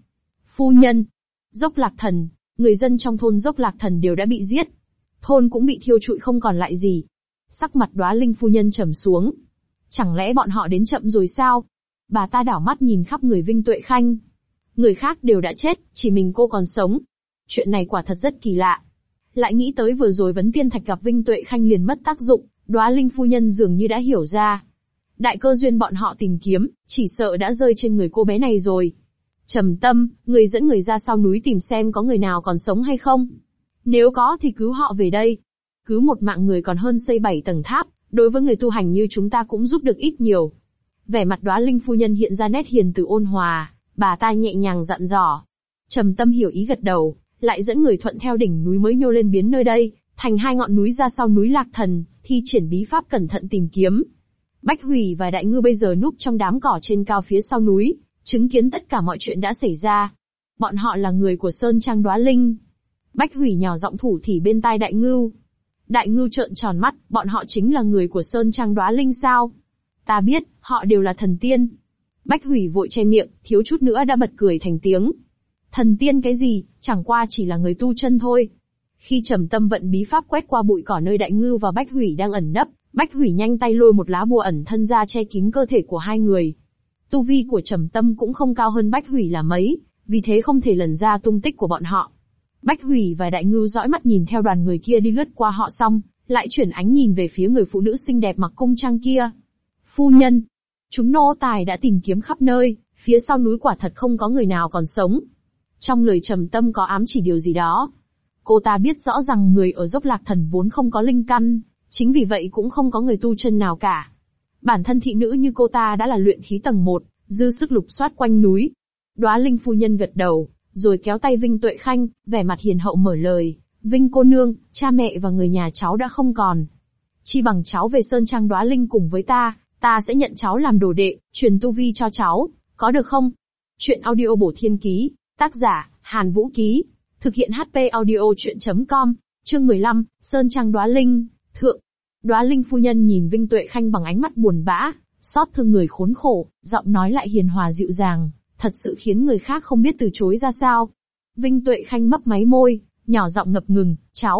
nhân, dốc Lạc Thần, người dân trong thôn dốc Lạc Thần đều đã bị giết. Thôn cũng bị thiêu trụi không còn lại gì. Sắc mặt Đóa Linh phu nhân trầm xuống. Chẳng lẽ bọn họ đến chậm rồi sao? Bà ta đảo mắt nhìn khắp người Vinh Tuệ Khanh. Người khác đều đã chết, chỉ mình cô còn sống. Chuyện này quả thật rất kỳ lạ. Lại nghĩ tới vừa rồi vấn tiên thạch gặp Vinh Tuệ Khanh liền mất tác dụng, Đóa Linh phu nhân dường như đã hiểu ra. Đại cơ duyên bọn họ tìm kiếm, chỉ sợ đã rơi trên người cô bé này rồi. Trầm Tâm, người dẫn người ra sau núi tìm xem có người nào còn sống hay không. Nếu có thì cứu họ về đây. Cứu một mạng người còn hơn xây 7 tầng tháp, đối với người tu hành như chúng ta cũng giúp được ít nhiều. Vẻ mặt Đóa Linh phu nhân hiện ra nét hiền từ ôn hòa, bà ta nhẹ nhàng dặn dò. Trầm Tâm hiểu ý gật đầu, lại dẫn người thuận theo đỉnh núi mới nhô lên biến nơi đây, thành 2 ngọn núi ra sau núi Lạc Thần, thi triển bí pháp cẩn thận tìm kiếm. Bách Hủy và Đại Ngư bây giờ núp trong đám cỏ trên cao phía sau núi, chứng kiến tất cả mọi chuyện đã xảy ra. Bọn họ là người của Sơn Trang Đóa Linh. Bách Hủy nhỏ giọng thủ thỉ bên tai Đại Ngưu. Đại Ngưu trợn tròn mắt, bọn họ chính là người của Sơn Trang Đóa Linh sao? Ta biết, họ đều là thần tiên. Bách Hủy vội che miệng, thiếu chút nữa đã bật cười thành tiếng. Thần tiên cái gì, chẳng qua chỉ là người tu chân thôi. Khi Trầm Tâm vận bí pháp quét qua bụi cỏ nơi Đại Ngưu và Bách Hủy đang ẩn nấp, Bách Hủy nhanh tay lôi một lá bùa ẩn thân ra che kín cơ thể của hai người. Tu vi của Trầm Tâm cũng không cao hơn Bách Hủy là mấy, vì thế không thể lần ra tung tích của bọn họ. Bách Hủy và Đại Ngưu dõi mắt nhìn theo đoàn người kia đi lướt qua họ xong, lại chuyển ánh nhìn về phía người phụ nữ xinh đẹp mặc cung trang kia. Phu nhân, chúng nô tài đã tìm kiếm khắp nơi, phía sau núi quả thật không có người nào còn sống. Trong lời Trầm Tâm có ám chỉ điều gì đó. Cô ta biết rõ rằng người ở Dốc Lạc Thần vốn không có linh căn, chính vì vậy cũng không có người tu chân nào cả. Bản thân thị nữ như cô ta đã là luyện khí tầng 1, dư sức lục soát quanh núi. Đóa Linh phu nhân gật đầu, rồi kéo tay Vinh Tuệ Khanh, vẻ mặt hiền hậu mở lời, Vinh cô nương, cha mẹ và người nhà cháu đã không còn. Chi bằng cháu về Sơn Trang Đóa Linh cùng với ta sẽ nhận cháu làm đồ đệ, truyền tu vi cho cháu, có được không? Chuyện audio bổ thiên ký, tác giả, Hàn Vũ Ký, thực hiện HP audio chuyện.com, chương 15, Sơn Trang Đóa Linh, thượng. Đóa Linh phu nhân nhìn Vinh Tuệ Khanh bằng ánh mắt buồn bã, xót thương người khốn khổ, giọng nói lại hiền hòa dịu dàng, thật sự khiến người khác không biết từ chối ra sao. Vinh Tuệ Khanh mấp máy môi, nhỏ giọng ngập ngừng,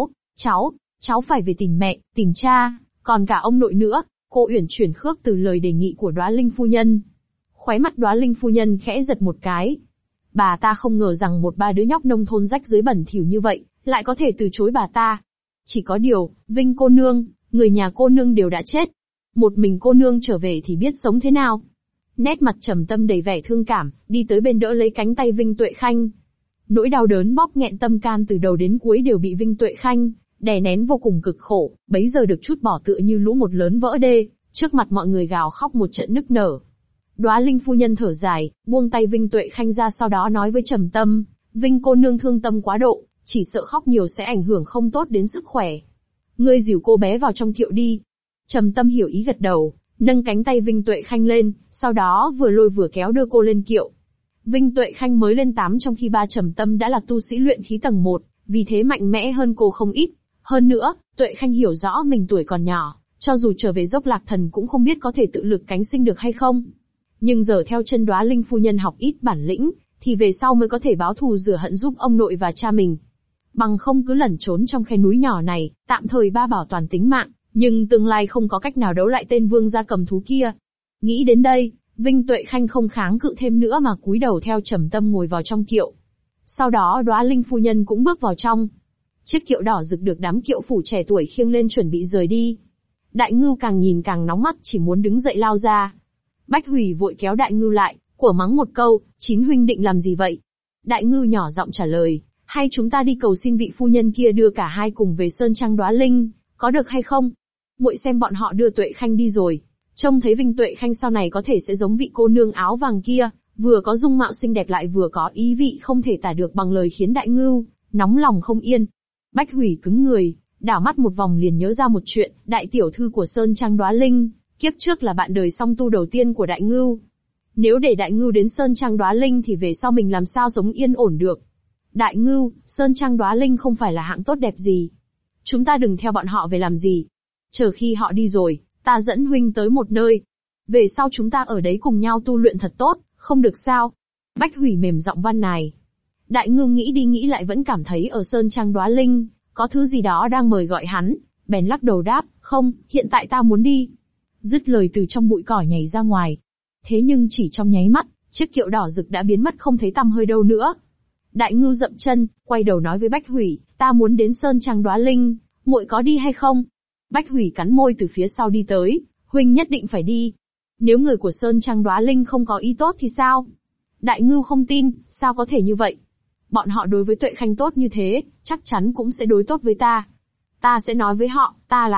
cháu phải về tìm mẹ, tìm cha, còn cả ông nội nữa. Cô uyển chuyển khước từ lời đề nghị của Đóa Linh phu nhân. Khóe mắt Đóa Linh phu nhân khẽ giật một cái. Bà ta không ngờ rằng ba đứa nhóc nông thôn rách rưới bẩn thỉu như vậy, lại có thể từ chối bà ta. Chỉ có điều, Vinh cô nương, người nhà cô nương đều đã chết. Một mình cô nương trở về thì biết sống thế nào. Nét mặt Trầm Tâm đầy vẻ thương cảm, đi tới bên đỡ lấy cánh tay Vinh Tuệ Khanh. Nỗi đau đớn bóp nghẹn tâm can từ đầu đến cuối đều bị Vinh Tuệ Khanh đè nén vô cùng cực khổ, bấy giờ được trút bỏ tựa như lũ một lớn vỡ đê, trước mặt mọi người gào khóc một trận nức nở. Đóa Linh phu nhân thở dài, buông tay Vinh Tuệ Khanh ra, sau đó nói với Trầm Tâm, Vinh cô nương thương tâm quá độ, chỉ sợ khóc nhiều sẽ ảnh hưởng không tốt đến sức khỏe. Ngươi dìu cô bé vào trong kiệu đi. Trầm Tâm hiểu ý gật đầu, nâng cánh tay Vinh Tuệ Khanh lên, sau đó vừa lôi vừa kéo đưa cô lên kiệu. Vinh Tuệ Khanh mới lên 8 trong khi ba Trầm Tâm đã là tu sĩ luyện khí tầng 1, vì thế mạnh mẽ hơn cô không ít. Hơn nữa, Tuệ Khanh hiểu rõ mình tuổi còn nhỏ, cho dù trở về Dốc Lạc Thần cũng không biết có thể tự lực cánh sinh được hay không. Nhưng giờ theo chân Đóa Linh phu nhân học ít bản lĩnh, thì về sau mới có thể báo thù rửa hận giúp ông nội và cha mình. Bằng không cứ lẩn trốn trong khe núi nhỏ này, tạm thời ba bảo toàn tính mạng, nhưng tương lai không có cách nào đấu lại tên vương gia cầm thú kia. Nghĩ đến đây, Vinh Tuệ Khanh không kháng cự thêm nữa mà cúi đầu theo Trầm Tâm ngồi vào trong kiệu. Sau đó Đóa Linh phu nhân cũng bước vào trong. Chiếc kiệu đỏ rực được đám kiệu phủ trẻ tuổi khiêng lên chuẩn bị rời đi. Đại Ngưu càng nhìn càng nóng mắt, chỉ muốn đứng dậy lao ra. Bách Hủy vội kéo Đại Ngưu lại, của mắng một câu, Chín huynh định làm gì vậy? Đại Ngưu nhỏ giọng trả lời, hay chúng ta đi cầu xin vị phu nhân kia đưa cả hai cùng về Sơn Trang Đóa Linh, có được hay không? Muội xem bọn họ đưa Tuệ Khanh đi rồi, trông thấy Vinh Tuệ Khanh sau này có thể sẽ giống vị cô nương áo vàng kia, vừa có dung mạo xinh đẹp lại vừa có ý vị không thể tả được bằng lời, khiến Đại Ngưu nóng lòng không yên. Bách Hủy cứng người, đảo mắt một vòng liền nhớ ra một chuyện, đại tiểu thư của Sơn Trang Đóa Linh, kiếp trước là bạn đời song tu đầu tiên của Đại Ngưu. Nếu để Đại Ngưu đến Sơn Trang Đóa Linh thì về sau mình làm sao sống yên ổn được. Đại Ngưu, Sơn Trang Đóa Linh không phải là hạng tốt đẹp gì. Chúng ta đừng theo bọn họ về làm gì. Chờ khi họ đi rồi, ta dẫn huynh tới một nơi. Về sau chúng ta ở đấy cùng nhau tu luyện thật tốt, không được sao? Bách Hủy mềm giọng van nài. Đại Ngưu nghĩ đi nghĩ lại vẫn cảm thấy ở Sơn Trang Đóa Linh, có thứ gì đó đang mời gọi hắn, bèn lắc đầu đáp, không, hiện tại ta muốn đi. Dứt lời từ trong bụi cỏ nhảy ra ngoài. Thế nhưng chỉ trong nháy mắt, chiếc kiệu đỏ rực đã biến mất không thấy tăm hơi đâu nữa. Đại Ngưu dậm chân, quay đầu nói với Bách Hủy, ta muốn đến Sơn Trang Đóa Linh, muội có đi hay không? Bách Hủy cắn môi từ phía sau đi tới, huynh nhất định phải đi. Nếu người của Sơn Trang Đóa Linh không có ý tốt thì sao? Đại Ngưu không tin, sao có thể như vậy? Bọn họ đối với Tuệ Khanh tốt như thế, chắc chắn cũng sẽ đối tốt với ta. Ta sẽ nói với họ,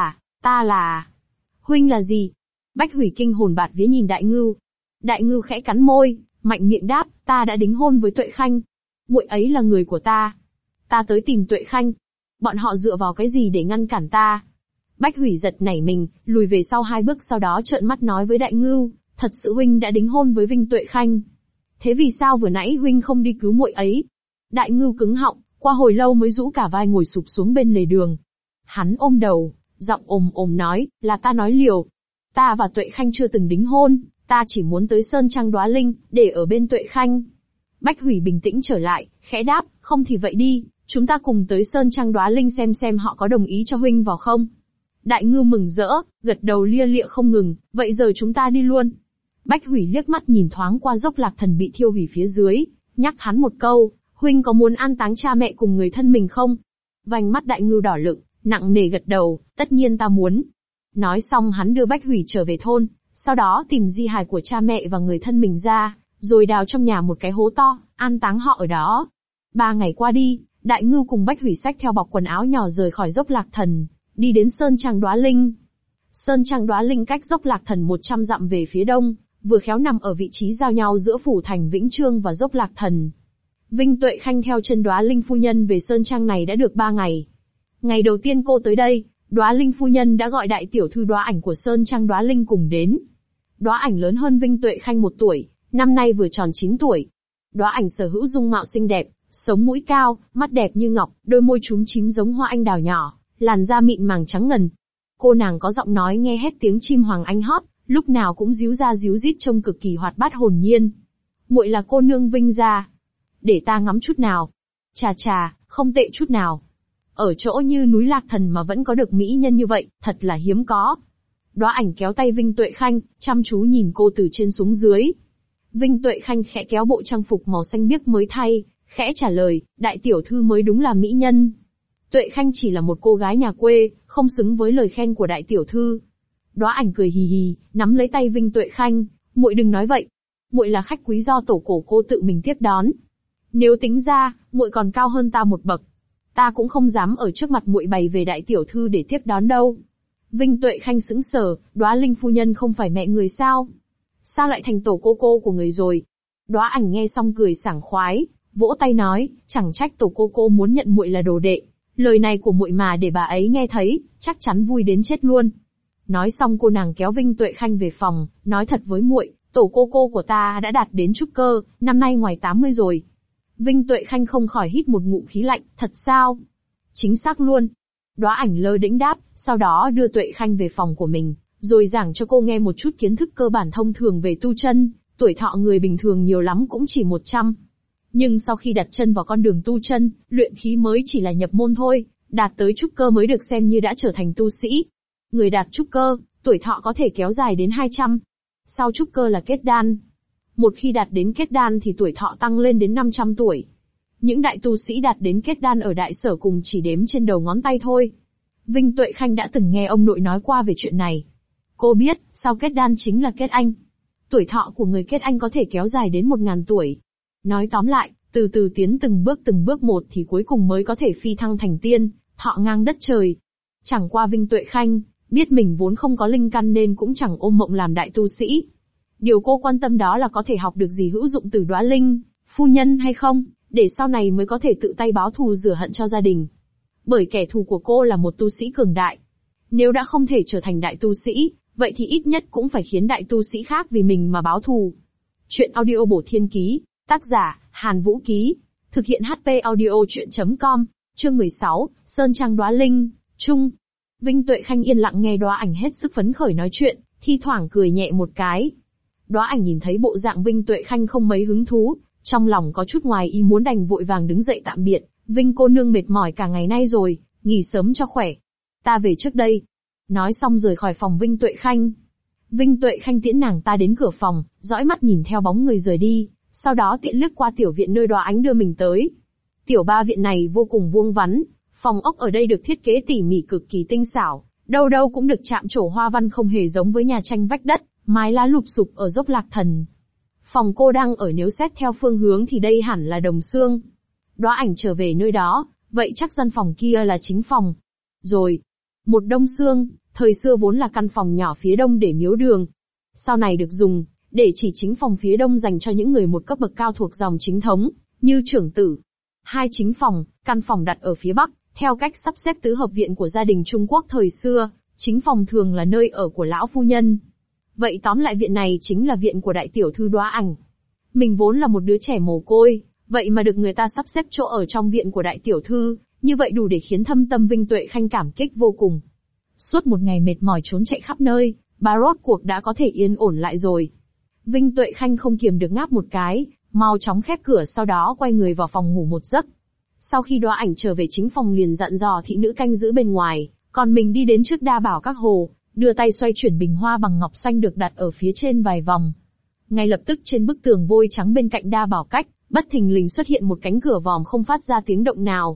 ta là... Huynh là gì? Bách Hủy kinh hồn bạt vía nhìn Đại Ngưu. Đại Ngưu khẽ cắn môi, mạnh miệng đáp, ta đã đính hôn với Tuệ Khanh. Muội ấy là người của ta. Ta tới tìm Tuệ Khanh. Bọn họ dựa vào cái gì để ngăn cản ta? Bách Hủy giật nảy mình, lùi về sau 2 bước, sau đó trợn mắt nói với Đại Ngưu, thật sự huynh đã đính hôn với Vinh Tuệ Khanh. Thế vì sao vừa nãy huynh không đi cứu muội ấy? Đại Ngưu cứng họng, qua hồi lâu mới rũ cả vai ngồi sụp xuống bên lề đường. Hắn ôm đầu, giọng ồm nói, là ta nói liều. Ta và Tuệ Khanh chưa từng đính hôn, ta chỉ muốn tới Sơn Trang Đóa Linh, để ở bên Tuệ Khanh. Bách Hủy bình tĩnh trở lại, khẽ đáp, không thì vậy đi, chúng ta cùng tới Sơn Trang Đóa Linh xem họ có đồng ý cho huynh vào không. Đại Ngưu mừng rỡ, gật đầu lia lịa không ngừng, vậy giờ chúng ta đi luôn. Bách Hủy liếc mắt nhìn thoáng qua Dốc Lạc Thần bị thiêu hủy phía dưới, nhắc hắn một câu, huynh có muốn an táng cha mẹ cùng người thân mình không? Vành mắt Đại Ngưu đỏ lựng, nặng nề gật đầu, tất nhiên ta muốn. Nói xong hắn đưa Bách Hủy trở về thôn, sau đó tìm di hài của cha mẹ và người thân mình ra, rồi đào trong nhà một cái hố to, an táng họ ở đó. 3 ngày qua đi, Đại Ngưu cùng Bách Hủy xách theo bọc quần áo nhỏ rời khỏi dốc Lạc Thần, đi đến Sơn Trang Đóa Linh. Sơn Trang Đóa Linh cách dốc Lạc Thần 100 dặm về phía đông, vừa khéo nằm ở vị trí giao nhau giữa phủ thành Vĩnh Trương và dốc Lạc Thần. Vinh Tuệ Khanh theo chân Đóa Linh phu nhân về Sơn Trang này đã được 3 ngày. Ngày đầu tiên cô tới đây, Đóa Linh phu nhân đã gọi đại tiểu thư Đóa Ảnh của Sơn Trang Đóa Linh cùng đến. Đóa Ảnh lớn hơn Vinh Tuệ Khanh 1 tuổi, năm nay vừa tròn 9 tuổi. Đóa Ảnh sở hữu dung mạo xinh đẹp, sống mũi cao, mắt đẹp như ngọc, đôi môi chúm chím giống hoa anh đào nhỏ, làn da mịn màng trắng ngần. Cô nàng có giọng nói nghe hết tiếng chim hoàng anh hót, lúc nào cũng díu ra díu dít trông cực kỳ hoạt bát hồn nhiên. Muội là cô nương Vinh gia. Để ta ngắm chút nào. Chà chà, không tệ chút nào. Ở chỗ như núi Lạc Thần mà vẫn có được mỹ nhân như vậy, thật là hiếm có. Đóa Ảnh kéo tay Vinh Tuệ Khanh, chăm chú nhìn cô từ trên xuống dưới. Vinh Tuệ Khanh khẽ kéo bộ trang phục màu xanh biếc mới thay, khẽ trả lời, đại tiểu thư mới đúng là mỹ nhân. Tuệ Khanh chỉ là một cô gái nhà quê, không xứng với lời khen của đại tiểu thư. Đóa Ảnh cười hì hì, nắm lấy tay Vinh Tuệ Khanh, muội đừng nói vậy. Muội là khách quý do tổ cổ cô tự mình tiếp đón. Nếu tính ra, muội còn cao hơn ta một bậc. Ta cũng không dám ở trước mặt muội bày về đại tiểu thư để tiếp đón đâu. Vinh Tuệ Khanh sững sờ, Đóa Linh phu nhân không phải mẹ người sao? Sao lại thành tổ cô của người rồi? Đóa Ảnh nghe xong cười sảng khoái, vỗ tay nói, chẳng trách tổ cô muốn nhận muội là đồ đệ. Lời này của muội mà để bà ấy nghe thấy, chắc chắn vui đến chết luôn. Nói xong cô nàng kéo Vinh Tuệ Khanh về phòng, nói thật với muội, tổ cô của ta đã đạt đến trúc cơ, năm nay ngoài 80 rồi. Vinh Tuệ Khanh không khỏi hít một ngụm khí lạnh, thật sao? Chính xác luôn. Đóa Ảnh lơ đễnh đáp, sau đó đưa Tuệ Khanh về phòng của mình, rồi giảng cho cô nghe một chút kiến thức cơ bản thông thường về tu chân, tuổi thọ người bình thường nhiều lắm cũng chỉ 100. Nhưng sau khi đặt chân vào con đường tu chân, luyện khí mới chỉ là nhập môn thôi, đạt tới trúc cơ mới được xem như đã trở thành tu sĩ. Người đạt trúc cơ, tuổi thọ có thể kéo dài đến 200. Sau trúc cơ là kết đan. Một khi đạt đến kết đan thì tuổi thọ tăng lên đến 500 tuổi. Những đại tu sĩ đạt đến kết đan ở Đại Sở cùng chỉ đếm trên đầu ngón tay thôi. Vinh Tuệ Khanh đã từng nghe ông nội nói qua về chuyện này. Cô biết, sau kết đan chính là kết anh. Tuổi thọ của người kết anh có thể kéo dài đến 1000 tuổi. Nói tóm lại, từ từ tiến từng bước một thì cuối cùng mới có thể phi thăng thành tiên, thọ ngang đất trời. Chẳng qua Vinh Tuệ Khanh, biết mình vốn không có linh căn nên cũng chẳng ôm mộng làm đại tu sĩ. Điều cô quan tâm đó là có thể học được gì hữu dụng từ Đóa Linh phu nhân hay không, để sau này mới có thể tự tay báo thù rửa hận cho gia đình. Bởi kẻ thù của cô là một tu sĩ cường đại. Nếu đã không thể trở thành đại tu sĩ, vậy thì ít nhất cũng phải khiến đại tu sĩ khác vì mình mà báo thù. Chuyện audio bổ thiên ký, tác giả, Hàn Vũ Ký, thực hiện HP audio chuyện.com, chương 16, Sơn Trang Đóa Linh, Trung. Vinh Tuệ Khanh yên lặng nghe Đóa Ảnh hết sức phấn khởi nói chuyện, thi thoảng cười nhẹ một cái. Đóa Ảnh nhìn thấy bộ dạng Vinh Tuệ Khanh không mấy hứng thú, trong lòng có chút ngoài ý muốn đành vội vàng đứng dậy tạm biệt, Vinh cô nương mệt mỏi cả ngày nay rồi, nghỉ sớm cho khỏe. Ta về trước đây. Nói xong rời khỏi phòng Vinh Tuệ Khanh. Vinh Tuệ Khanh tiễn nàng ta đến cửa phòng, dõi mắt nhìn theo bóng người rời đi, sau đó tiện lướt qua tiểu viện nơi Đóa Ánh đưa mình tới. Tiểu ba viện này vô cùng vuông vắn, phòng ốc ở đây được thiết kế tỉ mỉ cực kỳ tinh xảo, đâu đâu cũng được chạm trổ hoa văn không hề giống với nhà tranh vách đất, mái lá lụp xụp ở dốc Lạc Thần. Phòng cô đang ở nếu xét theo phương hướng thì đây hẳn là Đồng Xương. Đóa Ảnh trở về nơi đó, vậy chắc gian phòng kia là chính phòng. Rồi, một Đông Xương, thời xưa vốn là căn phòng nhỏ phía đông để miếu đường. Sau này được dùng, để chỉ chính phòng phía đông dành cho những người một cấp bậc cao thuộc dòng chính thống, như trưởng tử. Hai chính phòng, căn phòng đặt ở phía bắc, theo cách sắp xếp tứ hợp viện của gia đình Trung Quốc thời xưa, chính phòng thường là nơi ở của lão phu nhân. Vậy tóm lại viện này chính là viện của đại tiểu thư Đóa Ảnh. Mình vốn là một đứa trẻ mồ côi, vậy mà được người ta sắp xếp chỗ ở trong viện của đại tiểu thư, như vậy đủ để khiến thâm tâm Vinh Tuệ Khanh cảm kích vô cùng. Suốt một ngày mệt mỏi trốn chạy khắp nơi, bà rốt cuộc đã có thể yên ổn lại rồi. Vinh Tuệ Khanh không kiềm được ngáp một cái, mau chóng khép cửa sau đó quay người vào phòng ngủ một giấc. Sau khi Đóa Ảnh trở về chính phòng liền dặn dò thị nữ canh giữ bên ngoài, còn mình đi đến trước đa bảo các hồ, đưa tay xoay chuyển bình hoa bằng ngọc xanh được đặt ở phía trên vài vòng. Ngay lập tức trên bức tường vôi trắng bên cạnh đa bảo cách, bất thình lình xuất hiện một cánh cửa vòm không phát ra tiếng động nào.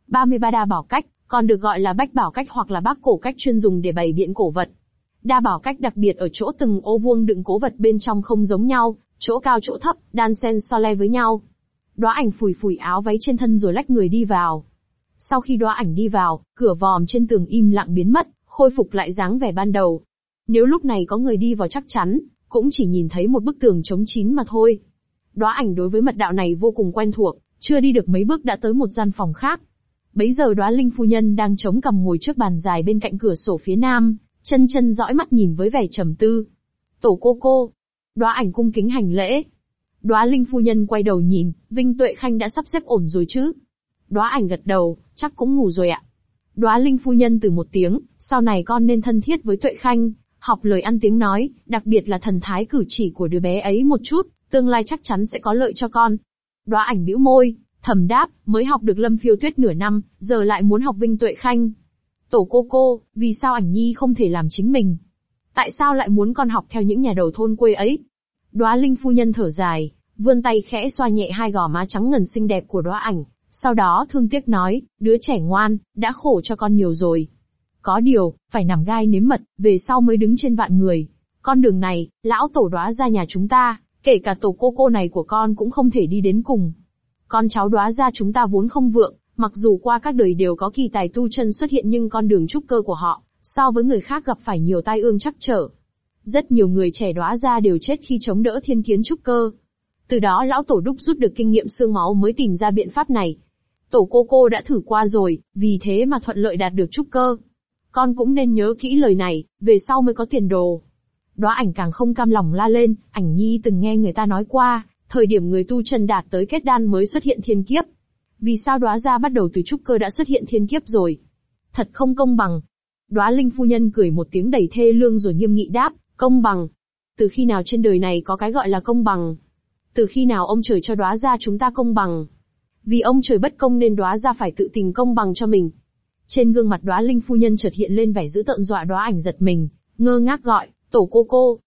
33 đa bảo cách, còn được gọi là bách bảo cách hoặc là bác cổ cách, chuyên dùng để bày biện cổ vật. Đa bảo cách đặc biệt ở chỗ từng ô vuông đựng cố vật bên trong không giống nhau, chỗ cao chỗ thấp, đan xen so le với nhau. Đóa Ảnh phủi phủi áo váy trên thân rồi lách người đi vào. Sau khi Đóa Ảnh đi vào, cửa vòm trên tường im lặng biến mất, khôi phục lại dáng vẻ ban đầu. Nếu lúc này có người đi vào chắc chắn, cũng chỉ nhìn thấy một bức tường trống chín mà thôi. Đóa Ảnh đối với mật đạo này vô cùng quen thuộc, chưa đi được mấy bước đã tới một gian phòng khác. Bấy giờ Đóa Linh phu nhân đang chống cằm ngồi trước bàn dài bên cạnh cửa sổ phía nam, chân dõi mắt nhìn với vẻ trầm tư. Tổ cô. Đóa Ảnh cung kính hành lễ. Đóa Linh phu nhân quay đầu nhìn, Vinh Tuệ Khanh đã sắp xếp ổn rồi chứ? Đóa Ảnh gật đầu, chắc cũng ngủ rồi ạ. Đóa Linh phu nhân từ một tiếng, sau này con nên thân thiết với Tuệ Khanh, học lời ăn tiếng nói, đặc biệt là thần thái cử chỉ của đứa bé ấy một chút, tương lai chắc chắn sẽ có lợi cho con. Đóa Ảnh bĩu môi, thầm đáp, mới học được Lâm Phiêu Tuyết nửa năm, giờ lại muốn học Vinh Tuệ Khanh. Tổ cô, vì sao Ảnh Nhi không thể làm chính mình? Tại sao lại muốn con học theo những nhà đầu thôn quê ấy? Đóa Linh phu nhân thở dài, vươn tay khẽ xoa nhẹ hai gò má trắng ngần xinh đẹp của Đóa Ảnh, sau đó thương tiếc nói, đứa trẻ ngoan, đã khổ cho con nhiều rồi. Có điều, phải nằm gai nếm mật, về sau mới đứng trên vạn người. Con đường này, lão tổ Đóa gia nhà chúng ta, kể cả tổ cô này của con cũng không thể đi đến cùng. Con cháu Đóa gia chúng ta vốn không vượng, mặc dù qua các đời đều có kỳ tài tu chân xuất hiện nhưng con đường trúc cơ của họ, so với người khác gặp phải nhiều tai ương trắc trở. Rất nhiều người trẻ Đóa gia đều chết khi chống đỡ thiên kiến trúc cơ. Từ đó lão tổ đúc rút được kinh nghiệm xương máu mới tìm ra biện pháp này. Tổ cô đã thử qua rồi, vì thế mà thuận lợi đạt được trúc cơ. Con cũng nên nhớ kỹ lời này, về sau mới có tiền đồ. Đóa Ảnh càng không cam lòng la lên, Ảnh Nhi từng nghe người ta nói qua, thời điểm người tu chân đạt tới kết đan mới xuất hiện thiên kiếp. Vì sao Đóa gia bắt đầu từ trúc cơ đã xuất hiện thiên kiếp rồi? Thật không công bằng. Đóa Linh phu nhân cười một tiếng đầy thê lương rồi nghiêm nghị đáp, công bằng. Từ khi nào trên đời này có cái gọi là công bằng? Từ khi nào ông trời cho Đóa gia chúng ta công bằng? Vì ông trời bất công nên Đóa gia phải tự tìm công bằng cho mình. Trên gương mặt Đóa Linh phu nhân chợt hiện lên vẻ dữ tợn, dọa Đóa Ảnh giật mình, ngơ ngác gọi, tổ cô,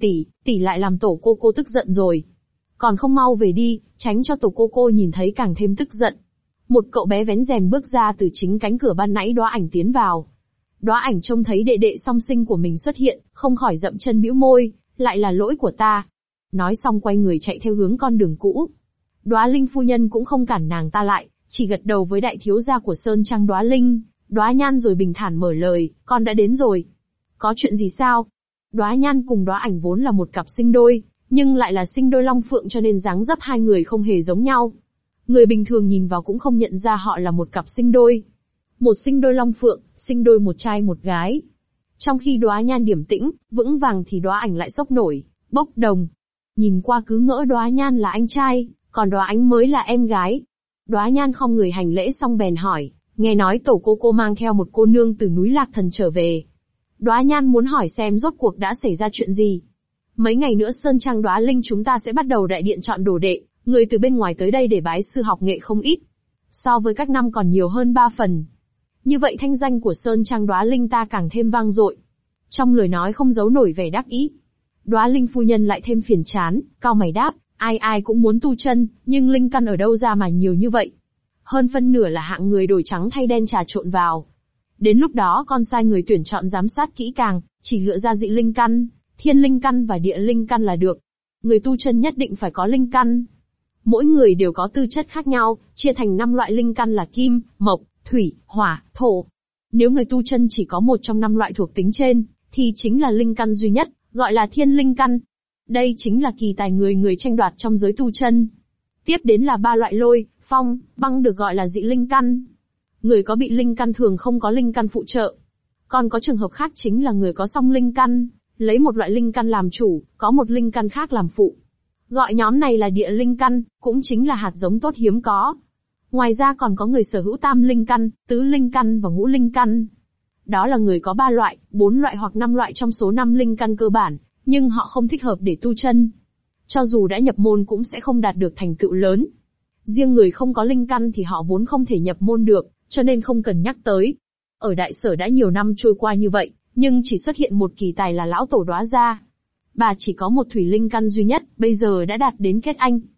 tỷ lại làm tổ cô tức giận rồi. Còn không mau về đi, tránh cho tổ cô nhìn thấy càng thêm tức giận. Một cậu bé vén rèm bước ra từ chính cánh cửa ban nãy Đóa Ảnh tiến vào. Đóa Ảnh trông thấy đệ đệ song sinh của mình xuất hiện, không khỏi dậm chân bĩu môi, lại là lỗi của ta. Nói xong quay người chạy theo hướng con đường cũ. Đóa Linh phu nhân cũng không cản nàng ta lại, chỉ gật đầu với đại thiếu gia của Sơn Trang Đóa Linh, Đóa Nhan rồi bình thản mở lời, con đã đến rồi. Có chuyện gì sao? Đóa Nhan cùng Đóa Ảnh vốn là một cặp sinh đôi, nhưng lại là sinh đôi long phượng cho nên dáng dấp hai người không hề giống nhau. Người bình thường nhìn vào cũng không nhận ra họ là một cặp sinh đôi. Một sinh đôi long phượng, sinh đôi một trai một gái. Trong khi Đóa Nhan điềm tĩnh, vững vàng thì Đóa Ảnh lại sốc nổi, bốc đồng. Nhìn qua cứ ngỡ Đóa Nhan là anh trai, còn Đóa Ảnh mới là em gái. Đóa Nhan khom người hành lễ xong bèn hỏi, nghe nói tổ cô mang theo một cô nương từ núi Lạc Thần trở về. Đóa Nhan muốn hỏi xem rốt cuộc đã xảy ra chuyện gì. Mấy ngày nữa Sơn Trang Đóa Linh chúng ta sẽ bắt đầu đại điện chọn đồ đệ, người từ bên ngoài tới đây để bái sư học nghệ không ít. So với các năm còn nhiều hơn 3 phần. Như vậy thanh danh của Sơn Trang Đóa Linh ta càng thêm vang dội. Trong lời nói không giấu nổi vẻ đắc ý. Đóa Linh phu nhân lại thêm phiền chán, cau mày đáp, ai cũng muốn tu chân, nhưng linh căn ở đâu ra mà nhiều như vậy? Hơn phân nửa là hạng người đổi trắng thay đen trà trộn vào. Đến lúc đó con sai người tuyển chọn giám sát kỹ càng, chỉ lựa ra dị linh căn, thiên linh căn và địa linh căn là được. Người tu chân nhất định phải có linh căn. Mỗi người đều có tư chất khác nhau, chia thành 5 loại linh căn là kim, mộc, thủy, hỏa, thổ. Nếu người tu chân chỉ có một trong 5 loại thuộc tính trên, thì chính là linh căn duy nhất, gọi là thiên linh căn. Đây chính là kỳ tài người tranh đoạt trong giới tu chân. Tiếp đến là 3 loại lôi, phong, băng được gọi là dị linh căn. Người có bị linh căn thường không có linh căn phụ trợ. Còn có trường hợp khác chính là người có song linh căn, lấy một loại linh căn làm chủ, có một linh căn khác làm phụ. Gọi nhóm này là địa linh căn, cũng chính là hạt giống tốt hiếm có. Ngoài ra còn có người sở hữu tam linh căn, tứ linh căn và ngũ linh căn. Đó là người có 3 loại, 4 loại hoặc 5 loại trong số 5 linh căn cơ bản, nhưng họ không thích hợp để tu chân. Cho dù đã nhập môn cũng sẽ không đạt được thành tựu lớn. Riêng người không có linh căn thì họ vốn không thể nhập môn được, cho nên không cần nhắc tới. Ở Đại Sở đã nhiều năm trôi qua như vậy, nhưng chỉ xuất hiện một kỳ tài là lão tổ Đóa gia. Bà chỉ có một thủy linh căn duy nhất, bây giờ đã đạt đến kết anh.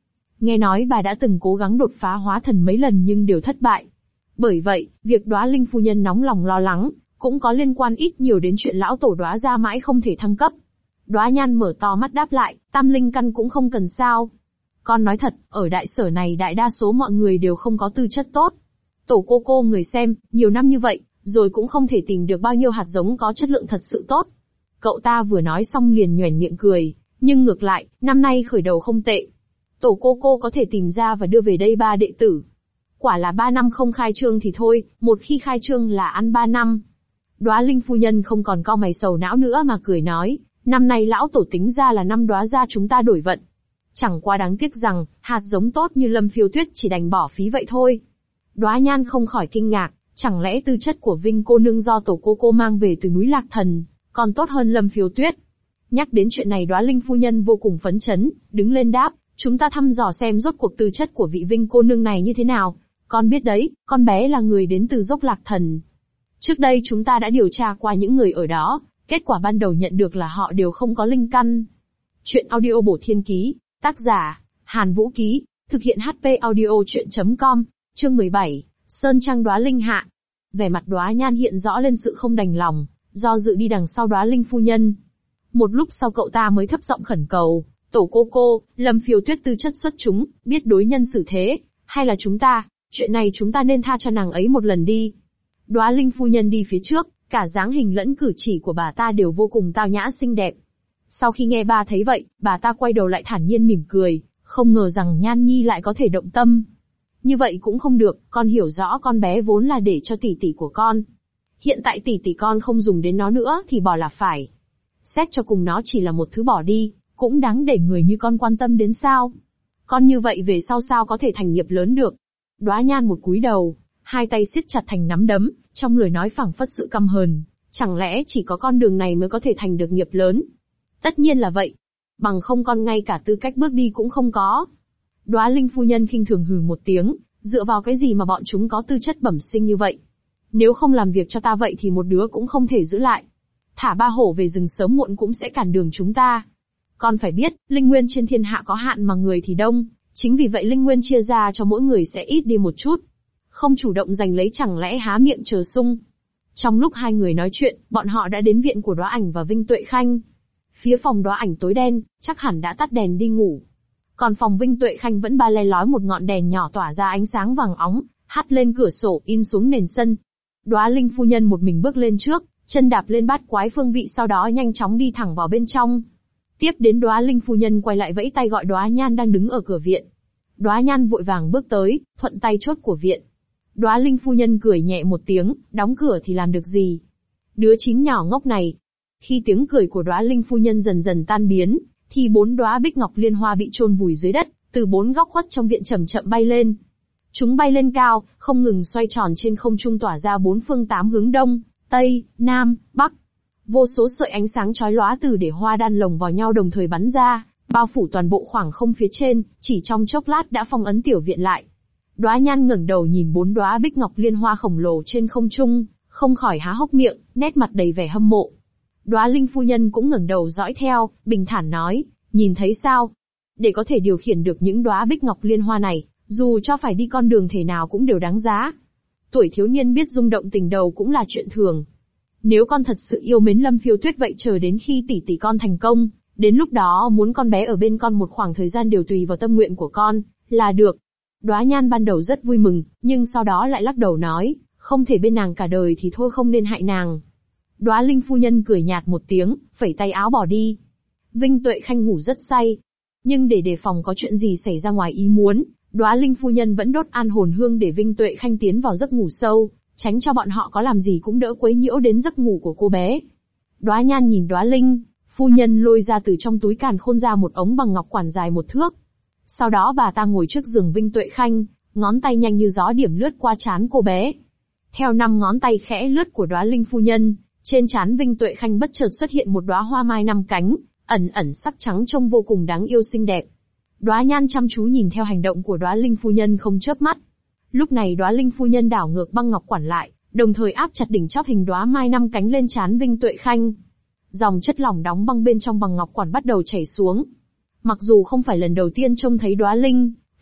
Nghe nói bà đã từng cố gắng đột phá hóa thần mấy lần nhưng đều thất bại. Bởi vậy, việc Đóa Linh phu nhân nóng lòng lo lắng, cũng có liên quan ít nhiều đến chuyện lão tổ Đóa gia mãi không thể thăng cấp. Đóa Nhan mở to mắt đáp lại, tam linh căn cũng không cần sao. Con nói thật, ở đại sở này đại đa số mọi người đều không có tư chất tốt. Tổ cô người xem, nhiều năm như vậy, rồi cũng không thể tìm được bao nhiêu hạt giống có chất lượng thật sự tốt. Cậu ta vừa nói xong liền nhoẻn miệng cười, nhưng ngược lại, năm nay khởi đầu không tệ. Tổ cô có thể tìm ra và đưa về đây 3 đệ tử. Quả là 3 năm không khai trương thì thôi, một khi khai trương là ăn 3 năm. Đóa Linh phu nhân không còn cau mày sầu não nữa mà cười nói, năm nay lão tổ tính ra là năm Đóa gia chúng ta đổi vận. Chẳng qua đáng tiếc rằng, hạt giống tốt như Lâm Phiêu Tuyết chỉ đành bỏ phí vậy thôi. Đóa Nhan không khỏi kinh ngạc, chẳng lẽ tư chất của Vinh cô nương do tổ cô mang về từ núi Lạc Thần, còn tốt hơn Lâm Phiêu Tuyết. Nhắc đến chuyện này Đóa Linh phu nhân vô cùng phấn chấn, đứng lên đáp, chúng ta thăm dò xem rốt cuộc tư chất của vị Vinh cô nương này như thế nào. Con biết đấy, con bé là người đến từ dốc Lạc Thần. Trước đây chúng ta đã điều tra qua những người ở đó, kết quả ban đầu nhận được là họ đều không có linh căn. Chuyện audio bổ thiên ký, tác giả, Hàn Vũ Ký, thực hiện HP audio chuyện.com, chương 17, Sơn Trang Đóa Linh hạ. Vẻ mặt Đóa Nhan hiện rõ lên sự không đành lòng, do dự đi đằng sau Đóa Linh phu nhân. Một lúc sau cậu ta mới thấp giọng khẩn cầu, tổ cô, Lâm Phiêu Tuyết tư chất xuất chúng, biết đối nhân xử thế, hay là chuyện này chúng ta nên tha cho nàng ấy một lần đi. Đóa Linh phu nhân đi phía trước, cả dáng hình lẫn cử chỉ của bà ta đều vô cùng tao nhã xinh đẹp. Sau khi nghe ba thấy vậy, bà ta quay đầu lại thản nhiên mỉm cười, không ngờ rằng Nhan Nhi lại có thể động tâm. Như vậy cũng không được, con hiểu rõ con bé vốn là để cho tỷ tỷ của con. Hiện tại tỷ tỷ con không dùng đến nó nữa thì bỏ là phải. Xét cho cùng nó chỉ là một thứ bỏ đi, cũng đáng để người như con quan tâm đến sao. Con như vậy về sau sao có thể thành nghiệp lớn được. Đóa Nhan một cúi đầu, hai tay siết chặt thành nắm đấm, trong lời nói phảng phất sự căm hờn. Chẳng lẽ chỉ có con đường này mới có thể thành được nghiệp lớn? Tất nhiên là vậy. Bằng không con ngay cả tư cách bước đi cũng không có. Đóa Linh phu nhân khinh thường hừ một tiếng, dựa vào cái gì mà bọn chúng có tư chất bẩm sinh như vậy? Nếu không làm việc cho ta vậy thì một đứa cũng không thể giữ lại. Thả ba hổ về rừng sớm muộn cũng sẽ cản đường chúng ta. Con phải biết, linh nguyên trên thiên hạ có hạn mà người thì đông, chính vì vậy linh nguyên chia ra cho mỗi người sẽ ít đi một chút. Không chủ động giành lấy chẳng lẽ há miệng chờ sung. Trong lúc hai người nói chuyện, bọn họ đã đến viện của Đóa Ảnh và Vinh Tuệ Khanh. Phía phòng Đóa Ảnh tối đen, chắc hẳn đã tắt đèn đi ngủ. Còn phòng Vinh Tuệ Khanh vẫn ba le lói một ngọn đèn nhỏ tỏa ra ánh sáng vàng óng, hắt lên cửa sổ in xuống nền sân. Đóa Linh phu nhân một mình bước lên trước, chân đạp lên bát quái phương vị sau đó nhanh chóng đi thẳng vào bên trong. Tiếp đến Đóa Linh phu nhân quay lại vẫy tay gọi Đóa Nhan đang đứng ở cửa viện. Đóa Nhan vội vàng bước tới, thuận tay chốt của viện. Đóa Linh phu nhân cười nhẹ một tiếng, đóng cửa thì làm được gì? Đứa chín nhỏ ngốc này. Khi tiếng cười của Đóa Linh phu nhân dần dần tan biến, thì 4 đóa bích ngọc liên hoa bị chôn vùi dưới đất, từ 4 góc khuất trong viện chậm chậm bay lên. Chúng bay lên cao, không ngừng xoay tròn trên không trung tỏa ra 4 phương 8 hướng đông, tây, nam, bắc. Vô số sợi ánh sáng chói lóa từ để hoa đan lồng vào nhau đồng thời bắn ra, bao phủ toàn bộ khoảng không phía trên, chỉ trong chốc lát đã phong ấn tiểu viện lại. Đóa Nhan ngẩng đầu nhìn 4 đóa bích ngọc liên hoa khổng lồ trên không trung, không khỏi há hốc miệng, nét mặt đầy vẻ hâm mộ. Đóa Linh phu nhân cũng ngẩng đầu dõi theo, bình thản nói, nhìn thấy sao? Để có thể điều khiển được những đóa bích ngọc liên hoa này, dù cho phải đi con đường thể nào cũng đều đáng giá. Tuổi thiếu niên biết rung động tình đầu cũng là chuyện thường. Nếu con thật sự yêu mến Lâm Phiêu Tuyết vậy chờ đến khi tỷ tỷ con thành công, đến lúc đó muốn con bé ở bên con một khoảng thời gian đều tùy vào tâm nguyện của con, là được. Đóa Nhan ban đầu rất vui mừng, nhưng sau đó lại lắc đầu nói, không thể bên nàng cả đời thì thôi không nên hại nàng. Đóa Linh phu nhân cười nhạt một tiếng, phẩy tay áo bỏ đi. Vinh Tuệ Khanh ngủ rất say. Nhưng để đề phòng có chuyện gì xảy ra ngoài ý muốn, Đóa Linh phu nhân vẫn đốt an hồn hương để Vinh Tuệ Khanh tiến vào giấc ngủ sâu, tránh cho bọn họ có làm gì cũng đỡ quấy nhiễu đến giấc ngủ của cô bé. Đóa Nhan nhìn Đóa Linh phu nhân lôi ra từ trong túi càn khôn ra một ống bằng ngọc quản dài 1 thước. Sau đó bà ta ngồi trước giường Vinh Tuệ Khanh, ngón tay nhanh như gió điểm lướt qua trán cô bé. Theo 5 ngón tay khẽ lướt của Đóa Linh phu nhân, trên trán Vinh Tuệ Khanh bất chợt xuất hiện một đóa hoa mai 5 cánh, ẩn ẩn sắc trắng trông vô cùng đáng yêu xinh đẹp. Đóa Nhan chăm chú nhìn theo hành động của Đóa Linh phu nhân không chớp mắt. Lúc này Đóa Linh phu nhân đảo ngược băng ngọc quản lại, đồng thời áp chặt đỉnh chóp hình đóa mai 5 cánh lên trán Vinh Tuệ Khanh. Dòng chất lỏng đóng băng bên trong bằng ngọc quản bắt đầu chảy xuống. Mặc dù không phải lần đầu tiên trông thấy Đóa Linh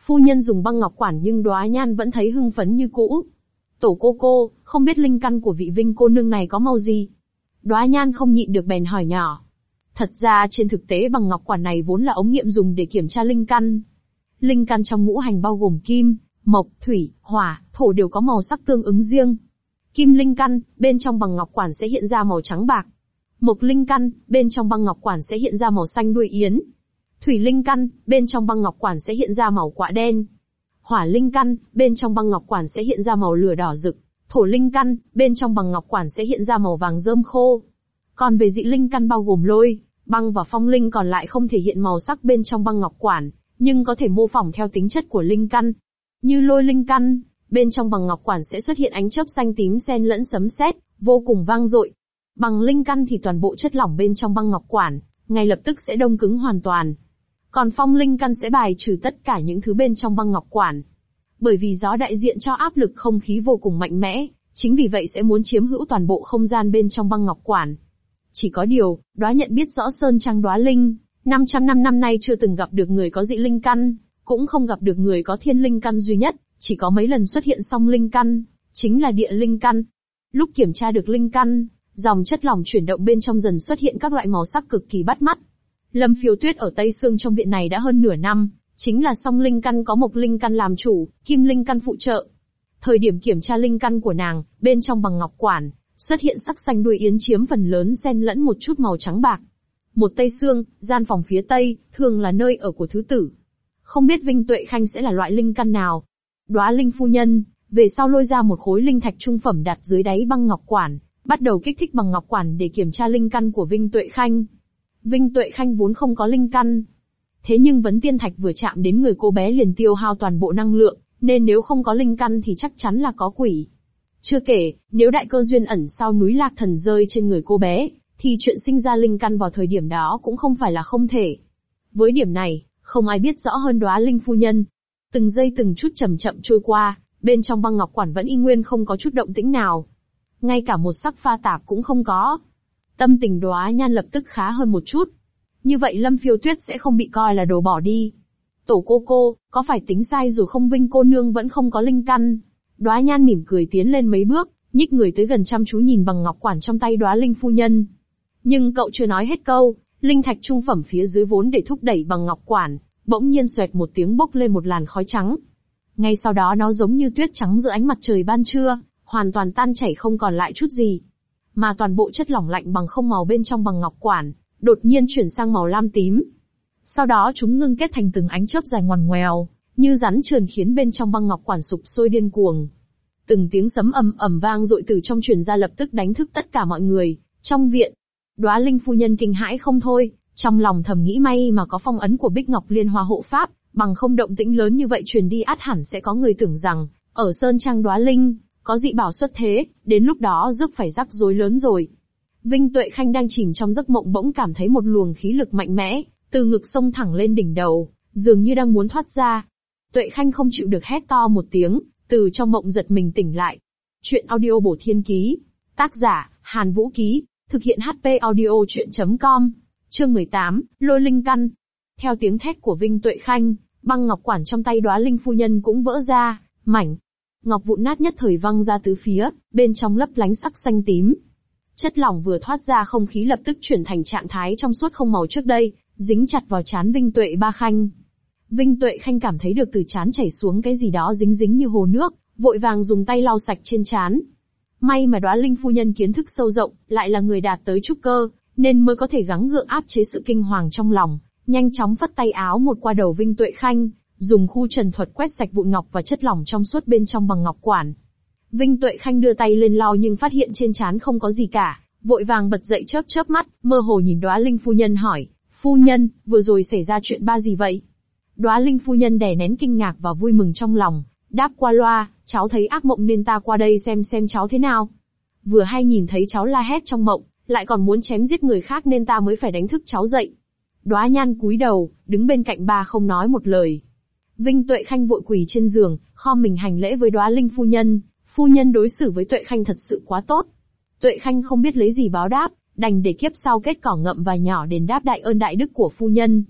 Phu nhân dùng băng ngọc quản nhưng Đóa Nhan vẫn thấy hưng phấn như cũ. Tổ cô, không biết linh căn của vị Vinh cô nương này có màu gì? Đóa Nhan không nhịn được bèn hỏi nhỏ. Thật ra trên thực tế bằng ngọc quản này vốn là ống nghiệm dùng để kiểm tra linh căn. Linh căn trong ngũ hành bao gồm kim, mộc, thủy, hỏa, thổ đều có màu sắc tương ứng riêng. Kim linh căn, bên trong bằng ngọc quản sẽ hiện ra màu trắng bạc. Mộc linh căn, bên trong băng ngọc quản sẽ hiện ra màu xanh đuôi yến. Thủy linh căn, bên trong băng ngọc quản sẽ hiện ra màu quạ đen. Hỏa linh căn, bên trong băng ngọc quản sẽ hiện ra màu lửa đỏ rực. Thổ linh căn, bên trong băng ngọc quản sẽ hiện ra màu vàng rơm khô. Còn về dị linh căn bao gồm lôi, băng và phong linh còn lại không thể hiện màu sắc bên trong băng ngọc quản, nhưng có thể mô phỏng theo tính chất của linh căn. Như lôi linh căn, bên trong băng ngọc quản sẽ xuất hiện ánh chớp xanh tím xen lẫn sấm sét, vô cùng vang dội. Bằng linh căn thì toàn bộ chất lỏng bên trong băng ngọc quản, ngay lập tức sẽ đông cứng hoàn toàn. Còn phong linh căn sẽ bài trừ tất cả những thứ bên trong băng ngọc quản. Bởi vì gió đại diện cho áp lực không khí vô cùng mạnh mẽ, chính vì vậy sẽ muốn chiếm hữu toàn bộ không gian bên trong băng ngọc quản. Chỉ có điều, Đóa nhận biết rõ Sơn Trang Đóa Linh, 500 năm nay chưa từng gặp được người có dị linh căn, cũng không gặp được người có thiên linh căn duy nhất, chỉ có mấy lần xuất hiện song linh căn, chính là địa linh căn. Lúc kiểm tra được linh căn, dòng chất lỏng chuyển động bên trong dần xuất hiện các loại màu sắc cực kỳ bắt mắt. Lâm Phiêu Tuyết ở Tây Sương trong viện này đã hơn nửa năm, chính là song linh căn có mộc linh căn làm chủ, kim linh căn phụ trợ. Thời điểm kiểm tra linh căn của nàng, bên trong bằng ngọc quản, xuất hiện sắc xanh đuôi yến chiếm phần lớn xen lẫn một chút màu trắng bạc. Một Tây Sương, gian phòng phía Tây, thường là nơi ở của thứ tử. Không biết Vinh Tuệ Khanh sẽ là loại linh căn nào? Đóa Linh phu nhân, về sau lôi ra một khối linh thạch trung phẩm đặt dưới đáy băng ngọc quản, bắt đầu kích thích bằng ngọc quản để kiểm tra linh căn của Vinh Tuệ Khanh. Vinh Tuệ Khanh vốn không có linh căn. Thế nhưng vấn tiên thạch vừa chạm đến người cô bé liền tiêu hao toàn bộ năng lượng, nên nếu không có linh căn thì chắc chắn là có quỷ. Chưa kể, nếu đại cơ duyên ẩn sau núi Lạc Thần rơi trên người cô bé, thì chuyện sinh ra linh căn vào thời điểm đó cũng không phải là không thể. Với điểm này, không ai biết rõ hơn Đóa Linh phu nhân. Từng giây từng chút chậm chậm trôi qua, bên trong băng ngọc quản vẫn y nguyên không có chút động tĩnh nào. Ngay cả một sắc pha tạp cũng không có. Tâm tình Đóa Nhan lập tức khá hơn một chút. Như vậy Lâm Phiêu Tuyết sẽ không bị coi là đồ bỏ đi. Tổ cô, có phải tính sai rồi không? Vinh cô nương vẫn không có linh căn. Đóa Nhan mỉm cười tiến lên mấy bước, nhích người tới gần chăm chú nhìn bằng ngọc quản trong tay Đóa Linh phu nhân. Nhưng cậu chưa nói hết câu, linh thạch trung phẩm phía dưới vốn để thúc đẩy bằng ngọc quản, bỗng nhiên xoẹt một tiếng bốc lên một làn khói trắng. Ngay sau đó nó giống như tuyết trắng giữa ánh mặt trời ban trưa, hoàn toàn tan chảy không còn lại chút gì. Mà toàn bộ chất lỏng lạnh bằng không màu bên trong bằng ngọc quản, đột nhiên chuyển sang màu lam tím. Sau đó chúng ngưng kết thành từng ánh chớp dài ngoằn ngoèo, như rắn trườn khiến bên trong băng ngọc quản sụp sôi điên cuồng. Từng tiếng sấm ầm ầm vang dội từ trong truyền ra lập tức đánh thức tất cả mọi người trong viện. Đóa Linh phu nhân kinh hãi không thôi, trong lòng thầm nghĩ may mà có phong ấn của Bích Ngọc Liên Hoa hộ pháp, bằng không động tĩnh lớn như vậy truyền đi ắt hẳn sẽ có người tưởng rằng ở Sơn Trang Đóa Linh có dị bảo xuất thế, đến lúc đó rước phải rắc rối lớn rồi. Vinh Tuệ Khanh đang chìm trong giấc mộng bỗng cảm thấy một luồng khí lực mạnh mẽ từ ngực xông thẳng lên đỉnh đầu, dường như đang muốn thoát ra. Tuệ Khanh không chịu được hét to một tiếng, từ trong mộng giật mình tỉnh lại. Chuyện audio bổ thiên ký, tác giả Hàn Vũ Ký, thực hiện HP audio chuyện.com. Chương 18, Lôi linh căn. Theo tiếng thét của Vinh Tuệ Khanh, băng ngọc quản trong tay Đóa Linh phu nhân cũng vỡ ra, mảnh ngọc vụn nát nhất thời văng ra tứ phía, bên trong lấp lánh sắc xanh tím. Chất lỏng vừa thoát ra không khí lập tức chuyển thành trạng thái trong suốt không màu trước đây, dính chặt vào trán Vinh Tuệ Khanh. Vinh Tuệ Khanh cảm thấy được từ trán chảy xuống cái gì đó dính dính như hồ nước, vội vàng dùng tay lau sạch trên trán. May mà Đóa Linh phu nhân kiến thức sâu rộng, lại là người đạt tới trúc cơ, nên mới có thể gắng gượng áp chế sự kinh hoàng trong lòng, nhanh chóng phất tay áo một qua đầu Vinh Tuệ Khanh, dùng khu trần thuật quét sạch vụn ngọc và chất lỏng trong suốt bên trong bằng ngọc quản. Vinh Tuệ Khanh đưa tay lên lau nhưng phát hiện trên trán không có gì cả, vội vàng bật dậy chớp mắt, mơ hồ nhìn Đóa Linh phu nhân hỏi, phu nhân, vừa rồi xảy ra chuyện ba gì vậy? Đóa Linh phu nhân đè nén kinh ngạc và vui mừng trong lòng, đáp qua loa, cháu thấy ác mộng nên ta qua đây xem cháu thế nào. Vừa hay nhìn thấy cháu la hét trong mộng, lại còn muốn chém giết người khác nên ta mới phải đánh thức cháu dậy. Đóa Nhan cúi đầu, đứng bên cạnh ba không nói một lời. Vinh Tuệ Khanh vội quỳ trên giường, khom mình hành lễ với Đóa Linh phu nhân đối xử với Tuệ Khanh thật sự quá tốt. Tuệ Khanh không biết lấy gì báo đáp, đành để kiếp sau kết cỏ ngậm và nhỏ đền đáp đại ơn đại đức của phu nhân.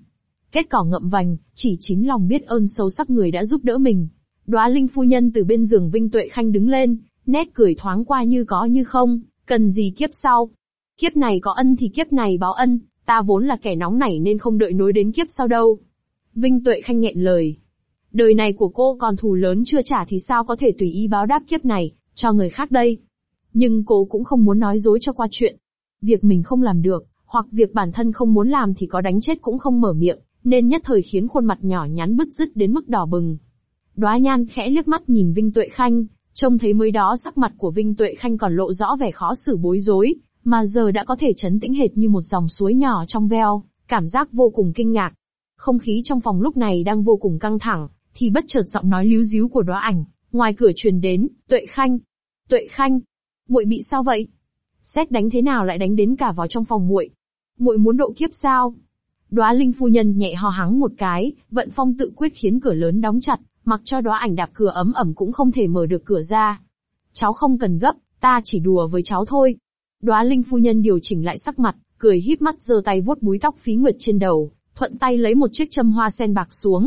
Kết cỏ ngậm vành, chỉ chín lòng biết ơn sâu sắc người đã giúp đỡ mình. Đóa Linh phu nhân từ bên giường Vinh Tuệ Khanh đứng lên, nét cười thoáng qua như có như không, cần gì kiếp sau. Kiếp này có ân thì kiếp này báo ân, ta vốn là kẻ nóng nảy nên không đợi nối đến kiếp sau đâu. Vinh Tuệ Khanh nghẹn lời. Đời này của cô còn thù lớn chưa trả thì sao có thể tùy ý báo đáp kiếp này, cho người khác đây. Nhưng cô cũng không muốn nói dối cho qua chuyện. Việc mình không làm được, hoặc việc bản thân không muốn làm thì có đánh chết cũng không mở miệng, nên nhất thời khiến khuôn mặt nhỏ nhắn bứt rứt đến mức đỏ bừng. Đóa Nhan khẽ liếc mắt nhìn Vinh Tuệ Khanh, trông thấy mới đó sắc mặt của Vinh Tuệ Khanh còn lộ rõ vẻ khó xử bối rối, mà giờ đã có thể trấn tĩnh hệt như một dòng suối nhỏ trong veo, cảm giác vô cùng kinh ngạc. Không khí trong phòng lúc này đang vô cùng căng thẳng, thì bất chợt giọng nói líu ríu của Đóa Ảnh ngoài cửa truyền đến, "Tuệ Khanh, Tuệ Khanh, muội bị sao vậy? Sét đánh thế nào lại đánh đến cả vào trong phòng muội? Muội muốn độ kiếp sao?" Đóa Linh phu nhân nhẹ ho hắng một cái, vận phong tự quyết khiến cửa lớn đóng chặt, mặc cho Đóa Ảnh đạp cửa ấm ẩm cũng không thể mở được cửa ra. "Cháu không cần gấp, ta chỉ đùa với cháu thôi." Đóa Linh phu nhân điều chỉnh lại sắc mặt, cười híp mắt giơ tay vuốt búi tóc phí nguyệt trên đầu, thuận tay lấy một chiếc châm hoa sen bạc xuống.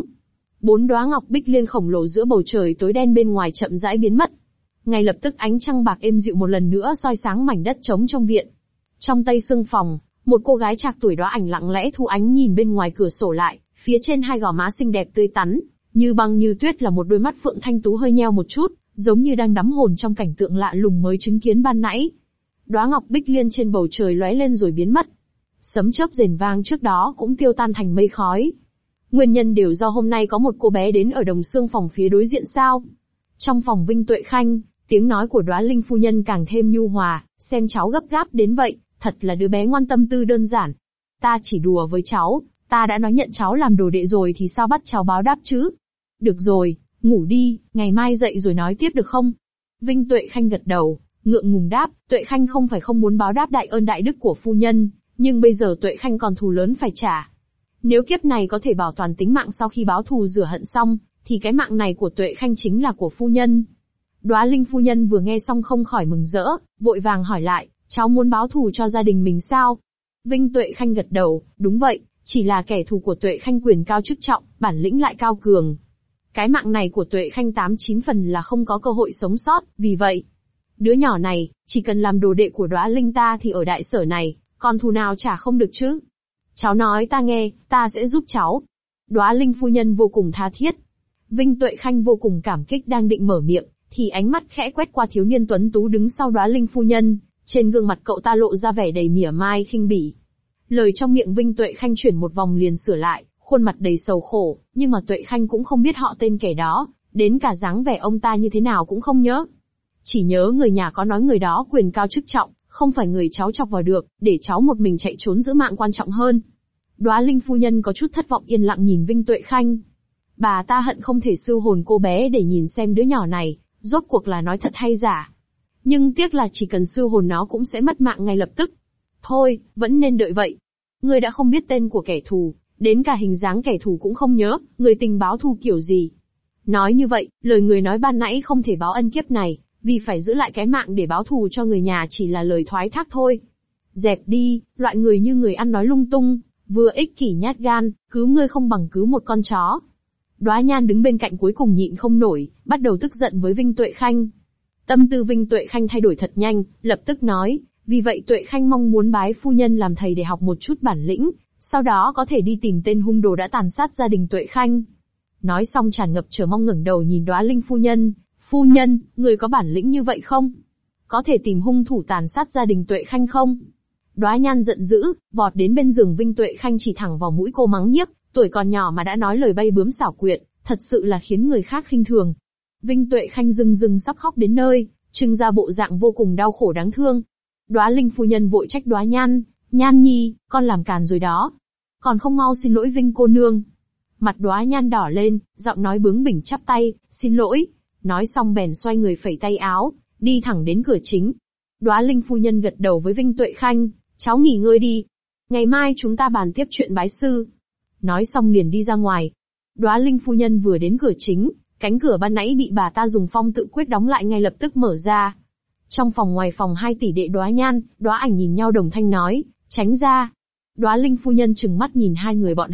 4 đóa ngọc bích liên khổng lồ giữa bầu trời tối đen bên ngoài chậm rãi biến mất. Ngay lập tức ánh trăng bạc êm dịu một lần nữa soi sáng mảnh đất trống trong viện. Trong tây sương phòng, một cô gái trạc tuổi Đóa Ảnh lặng lẽ thu ánh nhìn bên ngoài cửa sổ lại, phía trên hai gò má xinh đẹp tươi tắn, như băng như tuyết là một đôi mắt phượng thanh tú hơi nheo một chút, giống như đang đắm hồn trong cảnh tượng lạ lùng mới chứng kiến ban nãy. Đóa ngọc bích liên trên bầu trời lóe lên rồi biến mất. Sấm chớp rền vang trước đó cũng tiêu tan thành mây khói. Nguyên nhân đều do hôm nay có một cô bé đến ở đồng xương phòng phía đối diện sao? Trong phòng Vinh Tuệ Khanh, tiếng nói của Đóa Linh phu nhân càng thêm nhu hòa, xem cháu gấp gáp đến vậy, thật là đứa bé ngoan tâm tư đơn giản. Ta chỉ đùa với cháu, ta đã nói nhận cháu làm đồ đệ rồi thì sao bắt cháu báo đáp chứ? Được rồi, ngủ đi, ngày mai dậy rồi nói tiếp được không? Vinh Tuệ Khanh gật đầu, ngượng ngùng đáp, Tuệ Khanh không phải không muốn báo đáp đại ơn đại đức của phu nhân, nhưng bây giờ Tuệ Khanh còn thù lớn phải trả. Nếu kiếp này có thể bảo toàn tính mạng sau khi báo thù rửa hận xong, thì cái mạng này của Tuệ Khanh chính là của phu nhân. Đóa Linh phu nhân vừa nghe xong không khỏi mừng rỡ, vội vàng hỏi lại, cháu muốn báo thù cho gia đình mình sao? Vinh Tuệ Khanh gật đầu, đúng vậy, chỉ là kẻ thù của Tuệ Khanh quyền cao chức trọng, bản lĩnh lại cao cường. Cái mạng này của Tuệ Khanh 8-9 phần là không có cơ hội sống sót, vì vậy, đứa nhỏ này, chỉ cần làm đồ đệ của Đóa Linh ta thì ở đại sở này, còn thù nào trả không được chứ? Cháu nói ta nghe, ta sẽ giúp cháu. Đóa Linh phu nhân vô cùng tha thiết. Vinh Tuệ Khanh vô cùng cảm kích đang định mở miệng, thì ánh mắt khẽ quét qua thiếu niên tuấn tú đứng sau Đóa Linh phu nhân, trên gương mặt cậu ta lộ ra vẻ đầy mỉa mai khinh bỉ. Lời trong miệng Vinh Tuệ Khanh chuyển một vòng liền sửa lại, khuôn mặt đầy sầu khổ, nhưng mà Tuệ Khanh cũng không biết họ tên kẻ đó, đến cả dáng vẻ ông ta như thế nào cũng không nhớ. Chỉ nhớ người nhà có nói người đó quyền cao chức trọng, không phải người cháu chọc vào được, để cháu một mình chạy trốn giữ mạng quan trọng hơn. Đóa Linh phu nhân có chút thất vọng yên lặng nhìn Vinh Tuệ Khanh. Bà ta hận không thể sưu hồn cô bé để nhìn xem đứa nhỏ này, rốt cuộc là nói thật hay giả. Nhưng tiếc là chỉ cần sưu hồn nó cũng sẽ mất mạng ngay lập tức. Thôi, vẫn nên đợi vậy. Người đã không biết tên của kẻ thù, đến cả hình dáng kẻ thù cũng không nhớ, người tình báo thù kiểu gì. Nói như vậy, lời người nói ban nãy không thể báo ân kiếp này, vì phải giữ lại cái mạng để báo thù cho người nhà chỉ là lời thoái thác thôi. Dẹp đi, loại người như người ăn nói lung tung, vừa ích kỷ nhát gan, cứu ngươi không bằng cứu một con chó. Đóa Nhan đứng bên cạnh cuối cùng nhịn không nổi, bắt đầu tức giận với Vinh Tuệ Khanh. Tâm tư Vinh Tuệ Khanh thay đổi thật nhanh, lập tức nói, vì vậy Tuệ Khanh mong muốn bái phu nhân làm thầy để học một chút bản lĩnh, sau đó có thể đi tìm tên hung đồ đã tàn sát gia đình Tuệ Khanh. Nói xong tràn ngập chờ mong ngẩng đầu nhìn Đóa Linh phu nhân, phu nhân, người có bản lĩnh như vậy không? Có thể tìm hung thủ tàn sát gia đình Tuệ Khanh không? Đóa Nhan giận dữ, vọt đến bên giường Vinh Tuệ Khanh chỉ thẳng vào mũi cô mắng nhiếc, tuổi còn nhỏ mà đã nói lời bay bướm xảo quyệt, thật sự là khiến người khác khinh thường. Vinh Tuệ Khanh rưng sắp khóc đến nơi, trưng ra bộ dạng vô cùng đau khổ đáng thương. Đóa Linh phu nhân vội trách Đóa Nhan, Nhan nhi, con làm càn rồi đó. Còn không mau xin lỗi Vinh cô nương. Mặt Đóa Nhan đỏ lên, giọng nói bướng bỉnh chắp tay, xin lỗi. Nói xong bèn xoay người phẩy tay áo, đi thẳng đến cửa chính. Đóa Linh phu nhân gật đầu với Vinh Tuệ Khanh, cháu nghỉ ngơi đi. Ngày mai chúng ta bàn tiếp chuyện bái sư. Nói xong liền đi ra ngoài. Đóa Linh phu nhân vừa đến cửa chính, cánh cửa ban nãy bị bà ta dùng phong tự quyết đóng lại ngay lập tức mở ra. Trong phòng ngoài phòng hai tỷ đệ Đóa Nhan, Đóa Ảnh nhìn nhau đồng thanh nói, tránh ra. Đóa Linh phu nhân trừng mắt nhìn hai người bọn họ,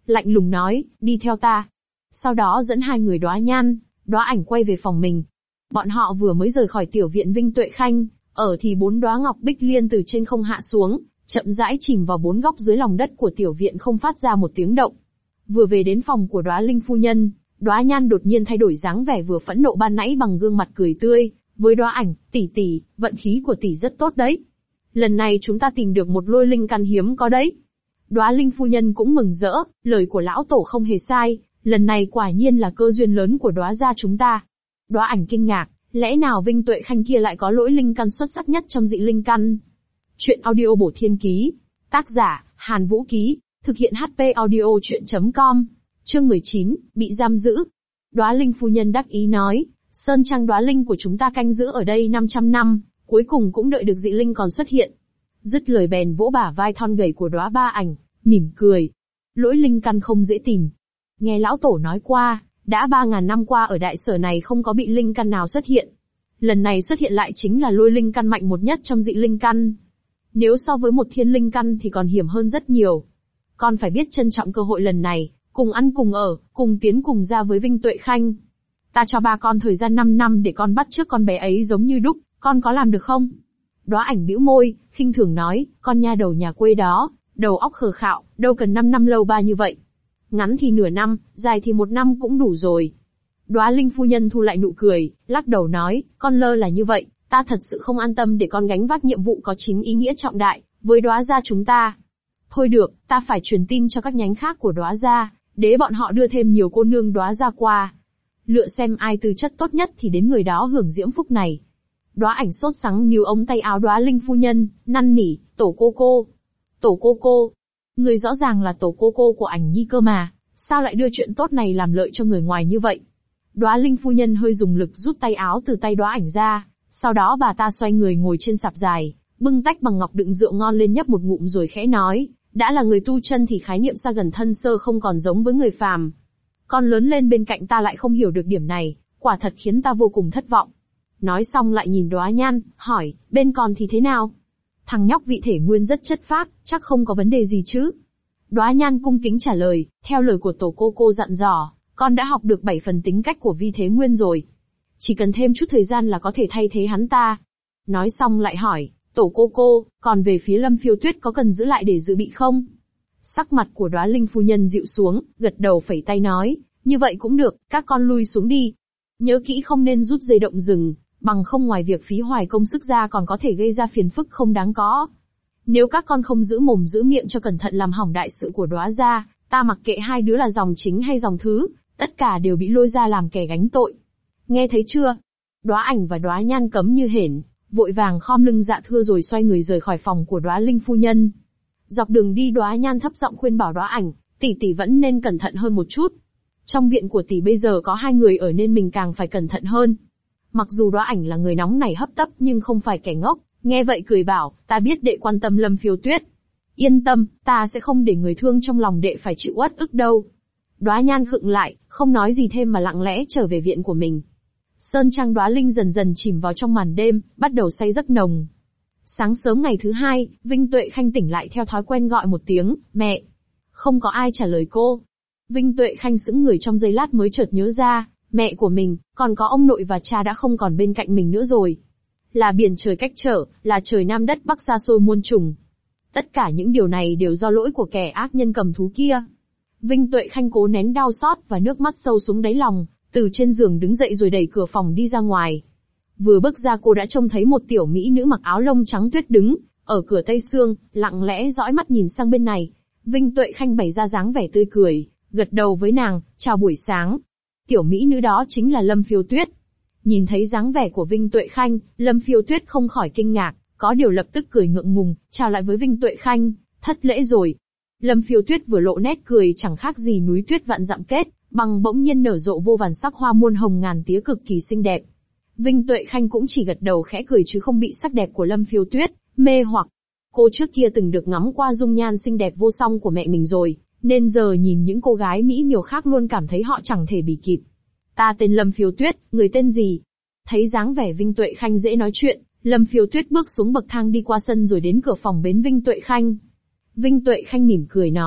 lạnh lùng nói, đi theo ta. Sau đó dẫn hai người Đóa Nhan, Đóa Ảnh quay về phòng mình. Bọn họ vừa mới rời khỏi tiểu viện Vinh Tuệ Khanh, ở thì 4 đóa ngọc bích liên từ trên không hạ xuống, chậm rãi chìm vào 4 góc dưới lòng đất của tiểu viện không phát ra một tiếng động. Vừa về đến phòng của Đóa Linh phu nhân, Đóa Nhan đột nhiên thay đổi dáng vẻ vừa phẫn nộ ban nãy bằng gương mặt cười tươi, với Đóa Ảnh, tỷ, vận khí của tỷ rất tốt đấy. Lần này chúng ta tìm được một lôi linh căn hiếm có đấy. Đóa Linh phu nhân cũng mừng rỡ, lời của lão tổ không hề sai, lần này quả nhiên là cơ duyên lớn của Đóa gia chúng ta. Đóa Ảnh kinh ngạc, lẽ nào Vinh Tuệ Khanh kia lại có lỗi linh căn xuất sắc nhất trong dị linh căn? Chuyện audio bổ thiên ký, tác giả, Hàn Vũ Ký, thực hiện HP audio chuyện.com, chương 19, bị giam giữ. Đóa Linh phu nhân đắc ý nói, Sơn Trang Đóa Linh của chúng ta canh giữ ở đây 500 năm, cuối cùng cũng đợi được dị linh còn xuất hiện. Dứt lời bèn vỗ bả vai thon gầy của Đóa Ba Ảnh, mỉm cười. Lỗi linh căn không dễ tìm. Nghe lão tổ nói qua, đã 3.000 năm qua ở đại sở này không có bị linh căn nào xuất hiện. Lần này xuất hiện lại chính là lôi linh căn mạnh một nhất trong dị linh căn. Nếu so với một thiên linh căn thì còn hiểm hơn rất nhiều. Con phải biết trân trọng cơ hội lần này, cùng ăn cùng ở, cùng tiến cùng ra với Vinh Tuệ Khanh. Ta cho ba con thời gian 5 năm để con bắt chước con bé ấy giống như đúc, con có làm được không? Đóa Ảnh bĩu môi, khinh thường nói, con nha đầu nhà quê đó, đầu óc khờ khạo, đâu cần 5 năm lâu ba như vậy. Ngắn thì nửa năm, dài thì 1 năm cũng đủ rồi. Đóa Linh phu nhân thu lại nụ cười, lắc đầu nói, con lơ là như vậy, ta thật sự không an tâm để con gánh vác nhiệm vụ có chính ý nghĩa trọng đại, với Đóa gia chúng ta. Thôi được, ta phải truyền tin cho các nhánh khác của Đóa gia, để bọn họ đưa thêm nhiều cô nương Đóa gia qua. Lựa xem ai tư chất tốt nhất thì đến người đó hưởng diễm phúc này. Đóa Ảnh sốt sắng níu ống tay áo Đóa Linh phu nhân, năn nỉ, tổ cô cô. Tổ cô cô. Người rõ ràng là tổ cô cô của Ảnh nhi cơ mà, sao lại đưa chuyện tốt này làm lợi cho người ngoài như vậy? Đóa Linh phu nhân hơi dùng lực rút tay áo từ tay Đóa Ảnh ra, sau đó bà ta xoay người ngồi trên sạp dài, bưng tách bằng ngọc đựng rượu ngon lên nhấp một ngụm rồi khẽ nói, đã là người tu chân thì khái niệm xa gần thân sơ không còn giống với người phàm. Con lớn lên bên cạnh ta lại không hiểu được điểm này, quả thật khiến ta vô cùng thất vọng. Nói xong lại nhìn Đóa Nhan, hỏi, bên con thì thế nào? Thằng nhóc vị thể nguyên rất chất phác, chắc không có vấn đề gì chứ? Đóa Nhan cung kính trả lời, theo lời của tổ cô dặn dò, con đã học được 7 phần tính cách của vi thế nguyên rồi. Chỉ cần thêm chút thời gian là có thể thay thế hắn ta. Nói xong lại hỏi, tổ cô, còn về phía Lâm Phiêu Tuyết có cần giữ lại để dự bị không? Sắc mặt của Đóa Linh phu nhân dịu xuống, gật đầu phẩy tay nói, như vậy cũng được, các con lui xuống đi. Nhớ kỹ không nên rút dây động rừng, bằng không ngoài việc phí hoài công sức ra còn có thể gây ra phiền phức không đáng có. Nếu các con không giữ mồm giữ miệng cho cẩn thận làm hỏng đại sự của Đóa gia, ta mặc kệ hai đứa là dòng chính hay dòng thứ, tất cả đều bị lôi ra làm kẻ gánh tội. Nghe thấy chưa? Đóa Ảnh và Đóa Nhan cấm như hển, vội vàng khom lưng dạ thưa rồi xoay người rời khỏi phòng của Đóa Linh phu nhân. Dọc đường đi Đóa Nhan thấp giọng khuyên bảo Đóa Ảnh, tỷ vẫn nên cẩn thận hơn một chút. Trong viện của tỷ bây giờ có 2 người ở nên mình càng phải cẩn thận hơn. Mặc dù Đóa Ảnh là người nóng nảy hấp tấp nhưng không phải kẻ ngốc, nghe vậy cười bảo, ta biết đệ quan tâm Lâm Phiêu Tuyết. Yên tâm, ta sẽ không để người thương trong lòng đệ phải chịu uất ức đâu. Đóa Nhan khựng lại, không nói gì thêm mà lặng lẽ trở về viện của mình. Sơn Trang Đóa Linh dần dần chìm vào trong màn đêm, bắt đầu say giấc nồng. Sáng sớm ngày thứ 2, Vinh Tuệ Khanh tỉnh lại theo thói quen gọi một tiếng, mẹ. Không có ai trả lời cô. Vinh Tuệ Khanh sững người trong giây lát mới chợt nhớ ra, mẹ của mình, còn có ông nội và cha đã không còn bên cạnh mình nữa rồi. Là biển trời cách trở, là trời nam đất bắc xa xôi muôn trùng. Tất cả những điều này đều do lỗi của kẻ ác nhân cầm thú kia. Vinh Tuệ Khanh cố nén đau xót và nước mắt sâu xuống đáy lòng, từ trên giường đứng dậy rồi đẩy cửa phòng đi ra ngoài. Vừa bước ra cô đã trông thấy một tiểu mỹ nữ mặc áo lông trắng tuyết đứng ở cửa tây xương, lặng lẽ dõi mắt nhìn sang bên này. Vinh Tuệ Khanh bày ra dáng vẻ tươi cười, gật đầu với nàng, chào buổi sáng. Tiểu mỹ nữ đó chính là Lâm Phiêu Tuyết. Nhìn thấy dáng vẻ của Vinh Tuệ Khanh, Lâm Phiêu Tuyết không khỏi kinh ngạc, có điều lập tức cười ngượng ngùng, chào lại với Vinh Tuệ Khanh, thất lễ rồi. Lâm Phiêu Tuyết vừa lộ nét cười chẳng khác gì núi tuyết vạn dặm kết, bằng bỗng nhiên nở rộ vô vàn sắc hoa muôn hồng ngàn tía cực kỳ xinh đẹp. Vinh Tuệ Khanh cũng chỉ gật đầu khẽ cười chứ không bị sắc đẹp của Lâm Phiêu Tuyết mê hoặc. Cô trước kia từng được ngắm qua dung nhan xinh đẹp vô song của mẹ mình rồi, nên giờ nhìn những cô gái mỹ miều khác luôn cảm thấy họ chẳng thể bì kịp. Ta tên Lâm Phiêu Tuyết, người tên gì? Thấy dáng vẻ Vinh Tuệ Khanh dễ nói chuyện, Lâm Phiêu Tuyết bước xuống bậc thang đi qua sân rồi đến cửa phòng bến Vinh Tuệ Khanh. Vinh Tuệ Khanh mỉm cười nói,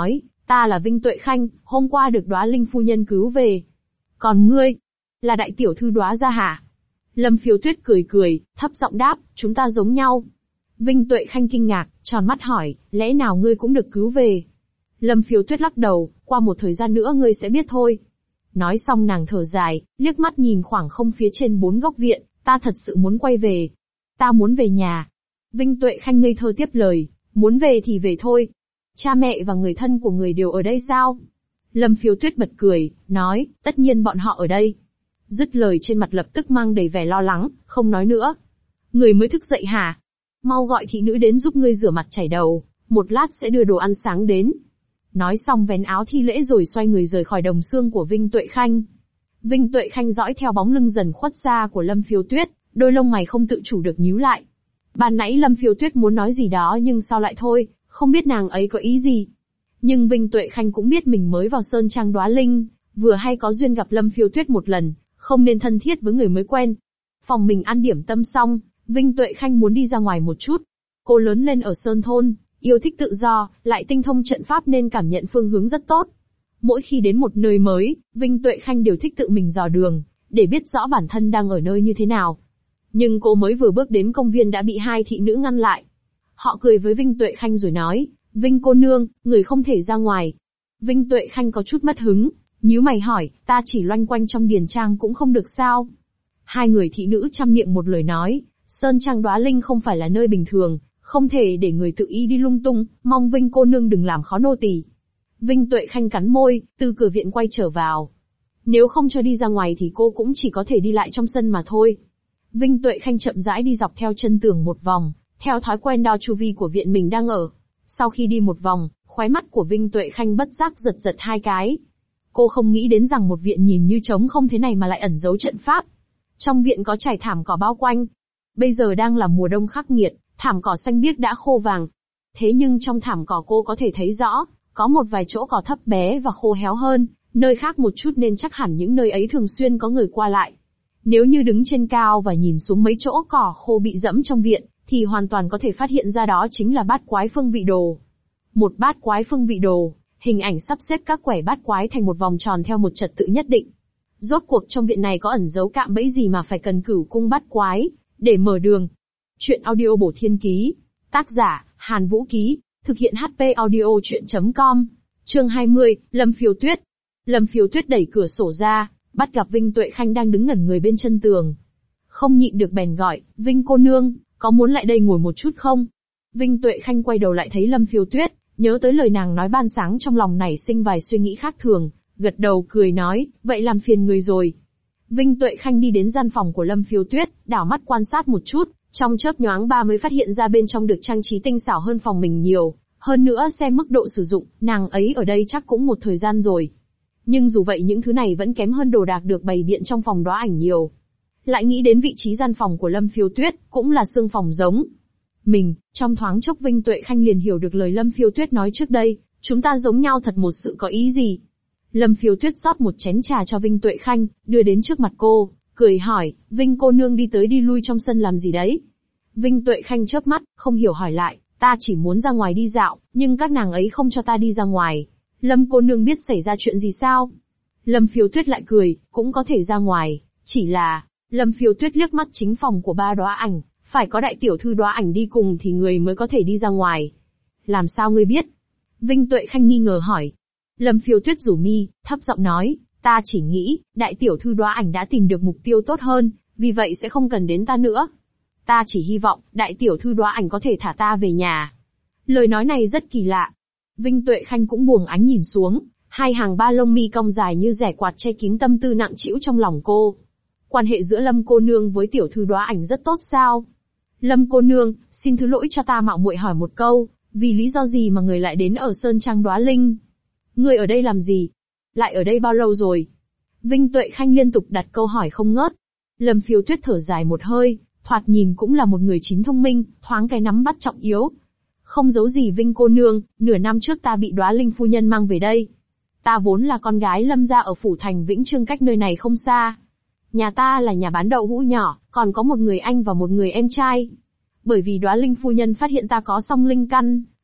Ta là Vinh Tuệ Khanh, hôm qua được Đóa Linh phu nhân cứu về. Còn ngươi, là đại tiểu thư Đóa gia hả? Lâm Phiêu Tuyết cười cười, thấp giọng đáp, chúng ta giống nhau. Vinh Tuệ Khanh kinh ngạc, tròn mắt hỏi, lẽ nào ngươi cũng được cứu về? Lâm Phiêu Tuyết lắc đầu, qua một thời gian nữa ngươi sẽ biết thôi. Nói xong nàng thở dài, liếc mắt nhìn khoảng không phía trên 4 góc viện, ta thật sự muốn quay về. Ta muốn về nhà. Vinh Tuệ Khanh ngây thơ tiếp lời, muốn về thì về thôi. Cha mẹ và người thân của người đều ở đây sao? Lâm Phiêu Tuyết bật cười, nói, tất nhiên bọn họ ở đây. Dứt lời trên mặt lập tức mang đầy vẻ lo lắng, không nói nữa. Người mới thức dậy hả? Mau gọi thị nữ đến giúp ngươi rửa mặt chải đầu, một lát sẽ đưa đồ ăn sáng đến. Nói xong vén áo thi lễ rồi xoay người rời khỏi đồng xương của Vinh Tuệ Khanh. Vinh Tuệ Khanh dõi theo bóng lưng dần khuất xa của Lâm Phiêu Tuyết, đôi lông mày không tự chủ được nhíu lại. Ban nãy Lâm Phiêu Tuyết muốn nói gì đó nhưng sao lại thôi, không biết nàng ấy có ý gì. Nhưng Vinh Tuệ Khanh cũng biết mình mới vào Sơn Trang Đóa Linh, vừa hay có duyên gặp Lâm Phiêu Tuyết một lần, không nên thân thiết với người mới quen. Phòng mình ăn điểm tâm xong, Vinh Tuệ Khanh muốn đi ra ngoài một chút. Cô lớn lên ở Sơn Thôn, yêu thích tự do, lại tinh thông trận pháp nên cảm nhận phương hướng rất tốt. Mỗi khi đến một nơi mới, Vinh Tuệ Khanh đều thích tự mình dò đường, để biết rõ bản thân đang ở nơi như thế nào. Nhưng cô mới vừa bước đến công viên đã bị 2 thị nữ ngăn lại. Họ cười với Vinh Tuệ Khanh rồi nói, Vinh cô nương, người không thể ra ngoài. Vinh Tuệ Khanh có chút mất hứng, nhíu mày hỏi, ta chỉ loanh quanh trong điền trang cũng không được sao? 2 người thị nữ chăm miệng một lời nói, Sơn Trang Đóa Linh không phải là nơi bình thường, không thể để người tự ý đi lung tung, mong Vinh cô nương đừng làm khó nô tỳ. Vinh Tuệ Khanh cắn môi, từ cửa viện quay trở vào. Nếu không cho đi ra ngoài thì cô cũng chỉ có thể đi lại trong sân mà thôi. Vinh Tuệ Khanh chậm rãi đi dọc theo chân tường một vòng, theo thói quen đo chu vi của viện mình đang ở. Sau khi đi một vòng, khóe mắt của Vinh Tuệ Khanh bất giác giật giật 2 cái. Cô không nghĩ đến rằng một viện nhìn như trống không thế này mà lại ẩn giấu trận pháp. Trong viện có trải thảm cỏ bao quanh. Bây giờ đang là mùa đông khắc nghiệt, thảm cỏ xanh biếc đã khô vàng. Thế nhưng trong thảm cỏ cô có thể thấy rõ, có một vài chỗ cỏ thấp bé và khô héo hơn, nơi khác một chút nên chắc hẳn những nơi ấy thường xuyên có người qua lại. Nếu như đứng trên cao và nhìn xuống mấy chỗ cỏ khô bị dẫm trong viện, thì hoàn toàn có thể phát hiện ra đó chính là bát quái phương vị đồ. Một bát quái phương vị đồ, hình ảnh sắp xếp các quẻ bát quái thành một vòng tròn theo một trật tự nhất định. Rốt cuộc trong viện này có ẩn giấu cạm bẫy gì mà phải cần Cửu cung bát quái để mở đường. Chuyện audio Bổ Thiên Ký, tác giả Hàn Vũ Ký, thực hiện HP audio chuyện.com. Chương 20, Lâm Phiêu Tuyết. Lâm Phiêu Tuyết đẩy cửa sổ ra, bắt gặp Vinh Tuệ Khanh đang đứng ngẩn người bên chân tường. Không nhịn được bèn gọi, Vinh cô nương, có muốn lại đây ngồi một chút không? Vinh Tuệ Khanh quay đầu lại thấy Lâm Phiêu Tuyết, nhớ tới lời nàng nói ban sáng trong lòng nảy sinh vài suy nghĩ khác thường, gật đầu cười nói, vậy làm phiền người rồi. Vinh Tuệ Khanh đi đến gian phòng của Lâm Phiêu Tuyết, đảo mắt quan sát một chút, trong chớp nhoáng ba mới phát hiện ra bên trong được trang trí tinh xảo hơn phòng mình nhiều, hơn nữa xem mức độ sử dụng, nàng ấy ở đây chắc cũng một thời gian rồi. Nhưng dù vậy những thứ này vẫn kém hơn đồ đạc được bày biện trong phòng Đóa Ảnh nhiều. Lại nghĩ đến vị trí gian phòng của Lâm Phiêu Tuyết, cũng là xương phòng giống mình, trong thoáng chốc Vinh Tuệ Khanh liền hiểu được lời Lâm Phiêu Tuyết nói trước đây, chúng ta giống nhau thật một sự có ý gì. Lâm Phiêu Tuyết rót một chén trà cho Vinh Tuệ Khanh, đưa đến trước mặt cô, cười hỏi, Vinh cô nương đi tới đi lui trong sân làm gì đấy? Vinh Tuệ Khanh chớp mắt, không hiểu hỏi lại, ta chỉ muốn ra ngoài đi dạo, nhưng các nàng ấy không cho ta đi ra ngoài. Lâm cô nương biết xảy ra chuyện gì sao? Lâm Phiêu Tuyết lại cười, cũng có thể ra ngoài, chỉ là, Lâm Phiêu Tuyết liếc mắt chính phòng của ba Đóa Ảnh, phải có đại tiểu thư Đóa Ảnh đi cùng thì người mới có thể đi ra ngoài. Làm sao ngươi biết? Vinh Tuệ Khanh nghi ngờ hỏi. Lâm Phiêu Tuyết rủ mi, thấp giọng nói, ta chỉ nghĩ, đại tiểu thư Đóa Ảnh đã tìm được mục tiêu tốt hơn, vì vậy sẽ không cần đến ta nữa. Ta chỉ hy vọng, đại tiểu thư Đóa Ảnh có thể thả ta về nhà. Lời nói này rất kỳ lạ. Vinh Tuệ Khanh cũng buông ánh nhìn xuống, hai hàng ba lông mi cong dài như rẻ quạt che kín tâm tư nặng trĩu trong lòng cô. Quan hệ giữa Lâm cô nương với tiểu thư Đóa Ảnh rất tốt sao? Lâm cô nương, xin thứ lỗi cho ta mạo muội hỏi một câu, vì lý do gì mà người lại đến ở Sơn Trang Đóa Linh? Người ở đây làm gì? Lại ở đây bao lâu rồi? Vinh Tuệ Khanh liên tục đặt câu hỏi không ngớt. Lâm Phiêu Tuyết thở dài một hơi, thoạt nhìn cũng là một người chín thông minh, thoáng cái nắm bắt trọng yếu. Không giấu gì Vinh cô nương, nửa năm trước ta bị Đóa Linh phu nhân mang về đây. Ta vốn là con gái Lâm gia ở phủ thành Vĩnh Trương cách nơi này không xa. Nhà ta là nhà bán đậu hũ nhỏ, còn có một người anh và một người em trai. Bởi vì Đóa Linh phu nhân phát hiện ta có song linh căn,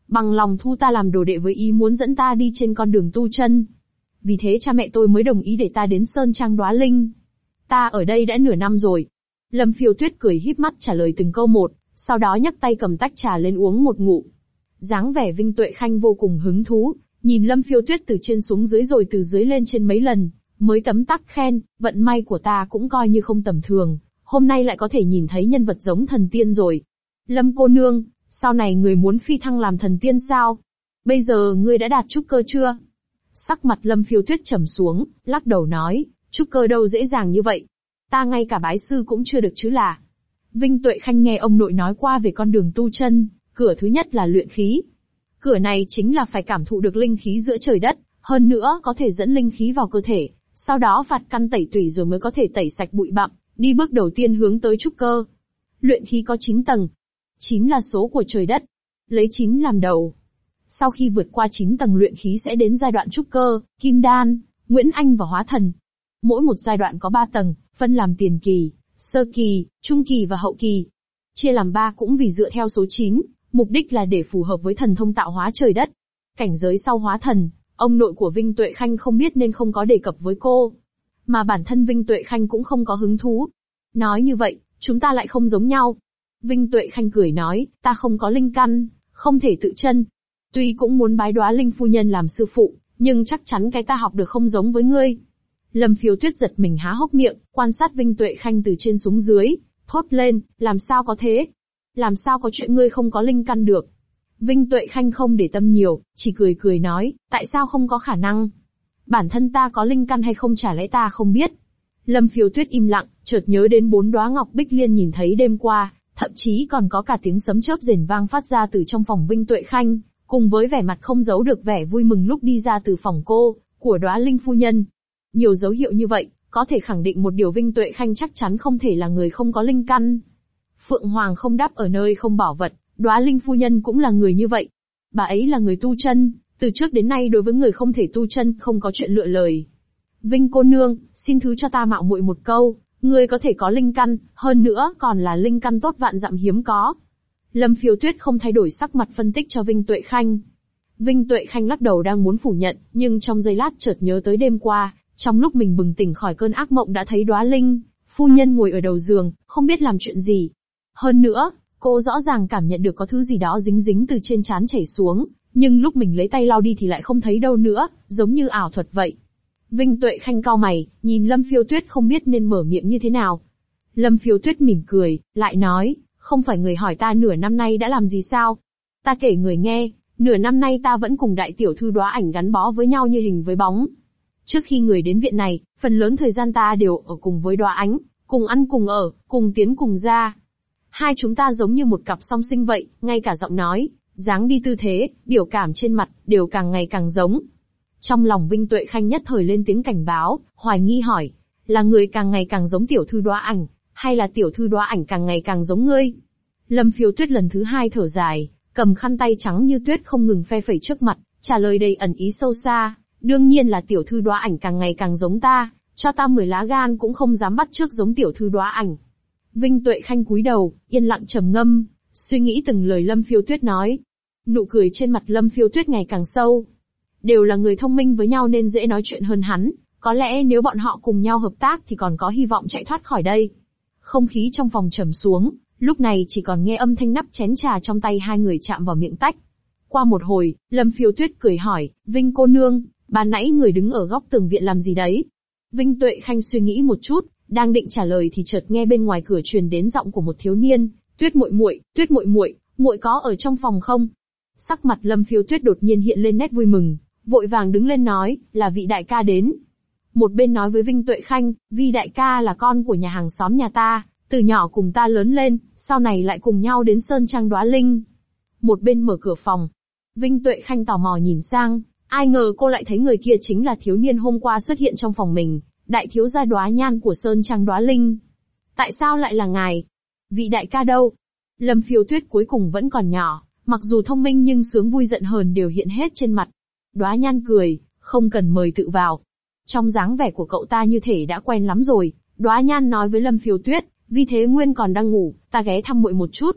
bằng lòng thu ta làm đồ đệ với ý muốn dẫn ta đi trên con đường tu chân. Vì thế cha mẹ tôi mới đồng ý để ta đến Sơn Trang Đóa Linh. Ta ở đây đã nửa năm rồi. Lâm Phiêu Tuyết cười híp mắt trả lời từng câu một, sau đó nhấc tay cầm tách trà lên uống một ngụm. Dáng vẻ Vinh Tuệ Khanh vô cùng hứng thú, nhìn Lâm Phiêu Tuyết từ trên xuống dưới rồi từ dưới lên trên mấy lần, mới tấm tắc khen, vận may của ta cũng coi như không tầm thường, hôm nay lại có thể nhìn thấy nhân vật giống thần tiên rồi. Lâm cô nương, sau này người muốn phi thăng làm thần tiên sao? Bây giờ ngươi đã đạt trúc cơ chưa? Sắc mặt Lâm Phiêu Tuyết trầm xuống, lắc đầu nói, trúc cơ đâu dễ dàng như vậy. Ta ngay cả bái sư cũng chưa được chứ là. Vinh Tuệ Khanh nghe ông nội nói qua về con đường tu chân, cửa thứ nhất là luyện khí. Cửa này chính là phải cảm thụ được linh khí giữa trời đất, hơn nữa có thể dẫn linh khí vào cơ thể, sau đó phạt căn tẩy tủy rồi mới có thể tẩy sạch bụi bặm, đi bước đầu tiên hướng tới trúc cơ. Luyện khí có 9 tầng. 9 là số của trời đất. Lấy 9 làm đầu. Sau khi vượt qua 9 tầng luyện khí sẽ đến giai đoạn trúc cơ, kim đan, Nguyễn Anh và hóa thần. Mỗi một giai đoạn có 3 tầng, phân làm tiền kỳ, sơ kỳ, trung kỳ và hậu kỳ. Chia làm 3 cũng vì dựa theo số 9, mục đích là để phù hợp với thần thông tạo hóa trời đất. Cảnh giới sau hóa thần, ông nội của Vinh Tuệ Khanh không biết nên không có đề cập với cô. Mà bản thân Vinh Tuệ Khanh cũng không có hứng thú. Nói như vậy, chúng ta lại không giống nhau. Vinh Tuệ Khanh cười nói, ta không có linh căn, không thể tự chân. Tuy cũng muốn bái Đóa Linh phu nhân làm sư phụ, nhưng chắc chắn cái ta học được không giống với ngươi. Lâm Phiêu Tuyết giật mình há hốc miệng, quan sát Vinh Tuệ Khanh từ trên xuống dưới, thốt lên, làm sao có thế? Làm sao có chuyện ngươi không có linh căn được? Vinh Tuệ Khanh không để tâm nhiều, chỉ cười cười nói, tại sao không có khả năng? Bản thân ta có linh căn hay không chả lẽ ta không biết? Lâm Phiêu Tuyết im lặng, chợt nhớ đến 4 đóa ngọc bích liên nhìn thấy đêm qua, thậm chí còn có cả tiếng sấm chớp rền vang phát ra từ trong phòng Vinh Tuệ Khanh, cùng với vẻ mặt không giấu được vẻ vui mừng lúc đi ra từ phòng cô, của Đóa Linh phu nhân. Nhiều dấu hiệu như vậy, có thể khẳng định một điều Vinh Tuệ Khanh chắc chắn không thể là người không có linh căn. Phượng Hoàng không đáp ở nơi không bảo vật, Đóa Linh phu nhân cũng là người như vậy. Bà ấy là người tu chân, từ trước đến nay đối với người không thể tu chân không có chuyện lựa lời. Vinh cô nương, xin thứ cho ta mạo muội một câu, ngươi có thể có linh căn, hơn nữa còn là linh căn tốt vạn dặm hiếm có. Lâm Phiêu Tuyết không thay đổi sắc mặt phân tích cho Vinh Tuệ Khanh. Vinh Tuệ Khanh lắc đầu đang muốn phủ nhận, nhưng trong giây lát chợt nhớ tới đêm qua, trong lúc mình bừng tỉnh khỏi cơn ác mộng đã thấy Đóa Linh phu nhân ngồi ở đầu giường, không biết làm chuyện gì. Hơn nữa, cô rõ ràng cảm nhận được có thứ gì đó dính dính từ trên trán chảy xuống, nhưng lúc mình lấy tay lau đi thì lại không thấy đâu nữa, giống như ảo thuật vậy. Vinh Tuệ Khanh cau mày, nhìn Lâm Phiêu Tuyết không biết nên mở miệng như thế nào. Lâm Phiêu Tuyết mỉm cười, lại nói, không phải người hỏi ta nửa năm nay đã làm gì sao? Ta kể người nghe, nửa năm nay ta vẫn cùng đại tiểu thư Đóa Ảnh gắn bó với nhau như hình với bóng. Trước khi người đến viện này, phần lớn thời gian ta đều ở cùng với Đóa Ánh, cùng ăn cùng ở, cùng tiến cùng ra. Hai chúng ta giống như một cặp song sinh vậy, ngay cả giọng nói, dáng đi tư thế, biểu cảm trên mặt, đều càng ngày càng giống. Trong lòng Vinh Tuệ Khanh nhất thời lên tiếng cảnh báo, hoài nghi hỏi, là người càng ngày càng giống tiểu thư Đóa Ảnh, hay là tiểu thư Đóa Ảnh càng ngày càng giống ngươi? Lâm Phiêu Tuyết lần thứ hai thở dài, cầm khăn tay trắng như tuyết không ngừng phe phẩy trước mặt, trả lời đầy ẩn ý sâu xa, đương nhiên là tiểu thư Đóa Ảnh càng ngày càng giống ta, cho ta 10 lá gan cũng không dám bắt chước giống tiểu thư Đóa Ảnh. Vinh Tuệ Khanh cúi đầu, yên lặng trầm ngâm, suy nghĩ từng lời Lâm Phiêu Tuyết nói. Nụ cười trên mặt Lâm Phiêu Tuyết ngày càng sâu. Đều là người thông minh với nhau nên dễ nói chuyện hơn hắn, có lẽ nếu bọn họ cùng nhau hợp tác thì còn có hy vọng chạy thoát khỏi đây. Không khí trong phòng trầm xuống, lúc này chỉ còn nghe âm thanh nắp chén trà trong tay hai người chạm vào miệng tách. Qua một hồi, Lâm Phiêu Tuyết cười hỏi, Vinh cô nương, ban nãy người đứng ở góc tường viện làm gì đấy? Vinh Tuệ Khanh suy nghĩ một chút, đang định trả lời thì chợt nghe bên ngoài cửa truyền đến giọng của một thiếu niên, Tuyết muội muội, muội có ở trong phòng không? Sắc mặt Lâm Phiêu Tuyết đột nhiên hiện lên nét vui mừng, vội vàng đứng lên nói, là vị đại ca đến. Một bên nói với Vinh Tuệ Khanh, Vi đại ca là con của nhà hàng xóm nhà ta, từ nhỏ cùng ta lớn lên, sau này lại cùng nhau đến Sơn Trang Đóa Linh. Một bên mở cửa phòng. Vinh Tuệ Khanh tò mò nhìn sang, ai ngờ cô lại thấy người kia chính là thiếu niên hôm qua xuất hiện trong phòng mình, đại thiếu gia Đóa Nhan của Sơn Trang Đóa Linh. Tại sao lại là ngài? Vị đại ca đâu? Lâm Phiêu Tuyết cuối cùng vẫn còn nhỏ, mặc dù thông minh nhưng sướng vui giận hờn đều hiện hết trên mặt. Đóa Nhan cười, không cần mời tự vào. Trong dáng vẻ của cậu ta như thể đã quen lắm rồi, Đóa Nhan nói với Lâm Phiêu Tuyết, Vi Thế Nguyên còn đang ngủ, ta ghé thăm muội một chút.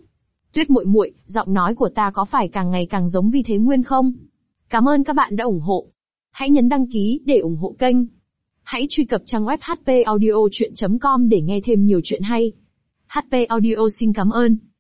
Tuyết muội muội, giọng nói của ta có phải càng ngày càng giống Vi Thế Nguyên không? Cảm ơn các bạn đã ủng hộ. Hãy nhấn đăng ký để ủng hộ kênh. Hãy truy cập trang web hpaudiochuyen.com để nghe thêm nhiều chuyện hay. HP Audio xin cảm ơn.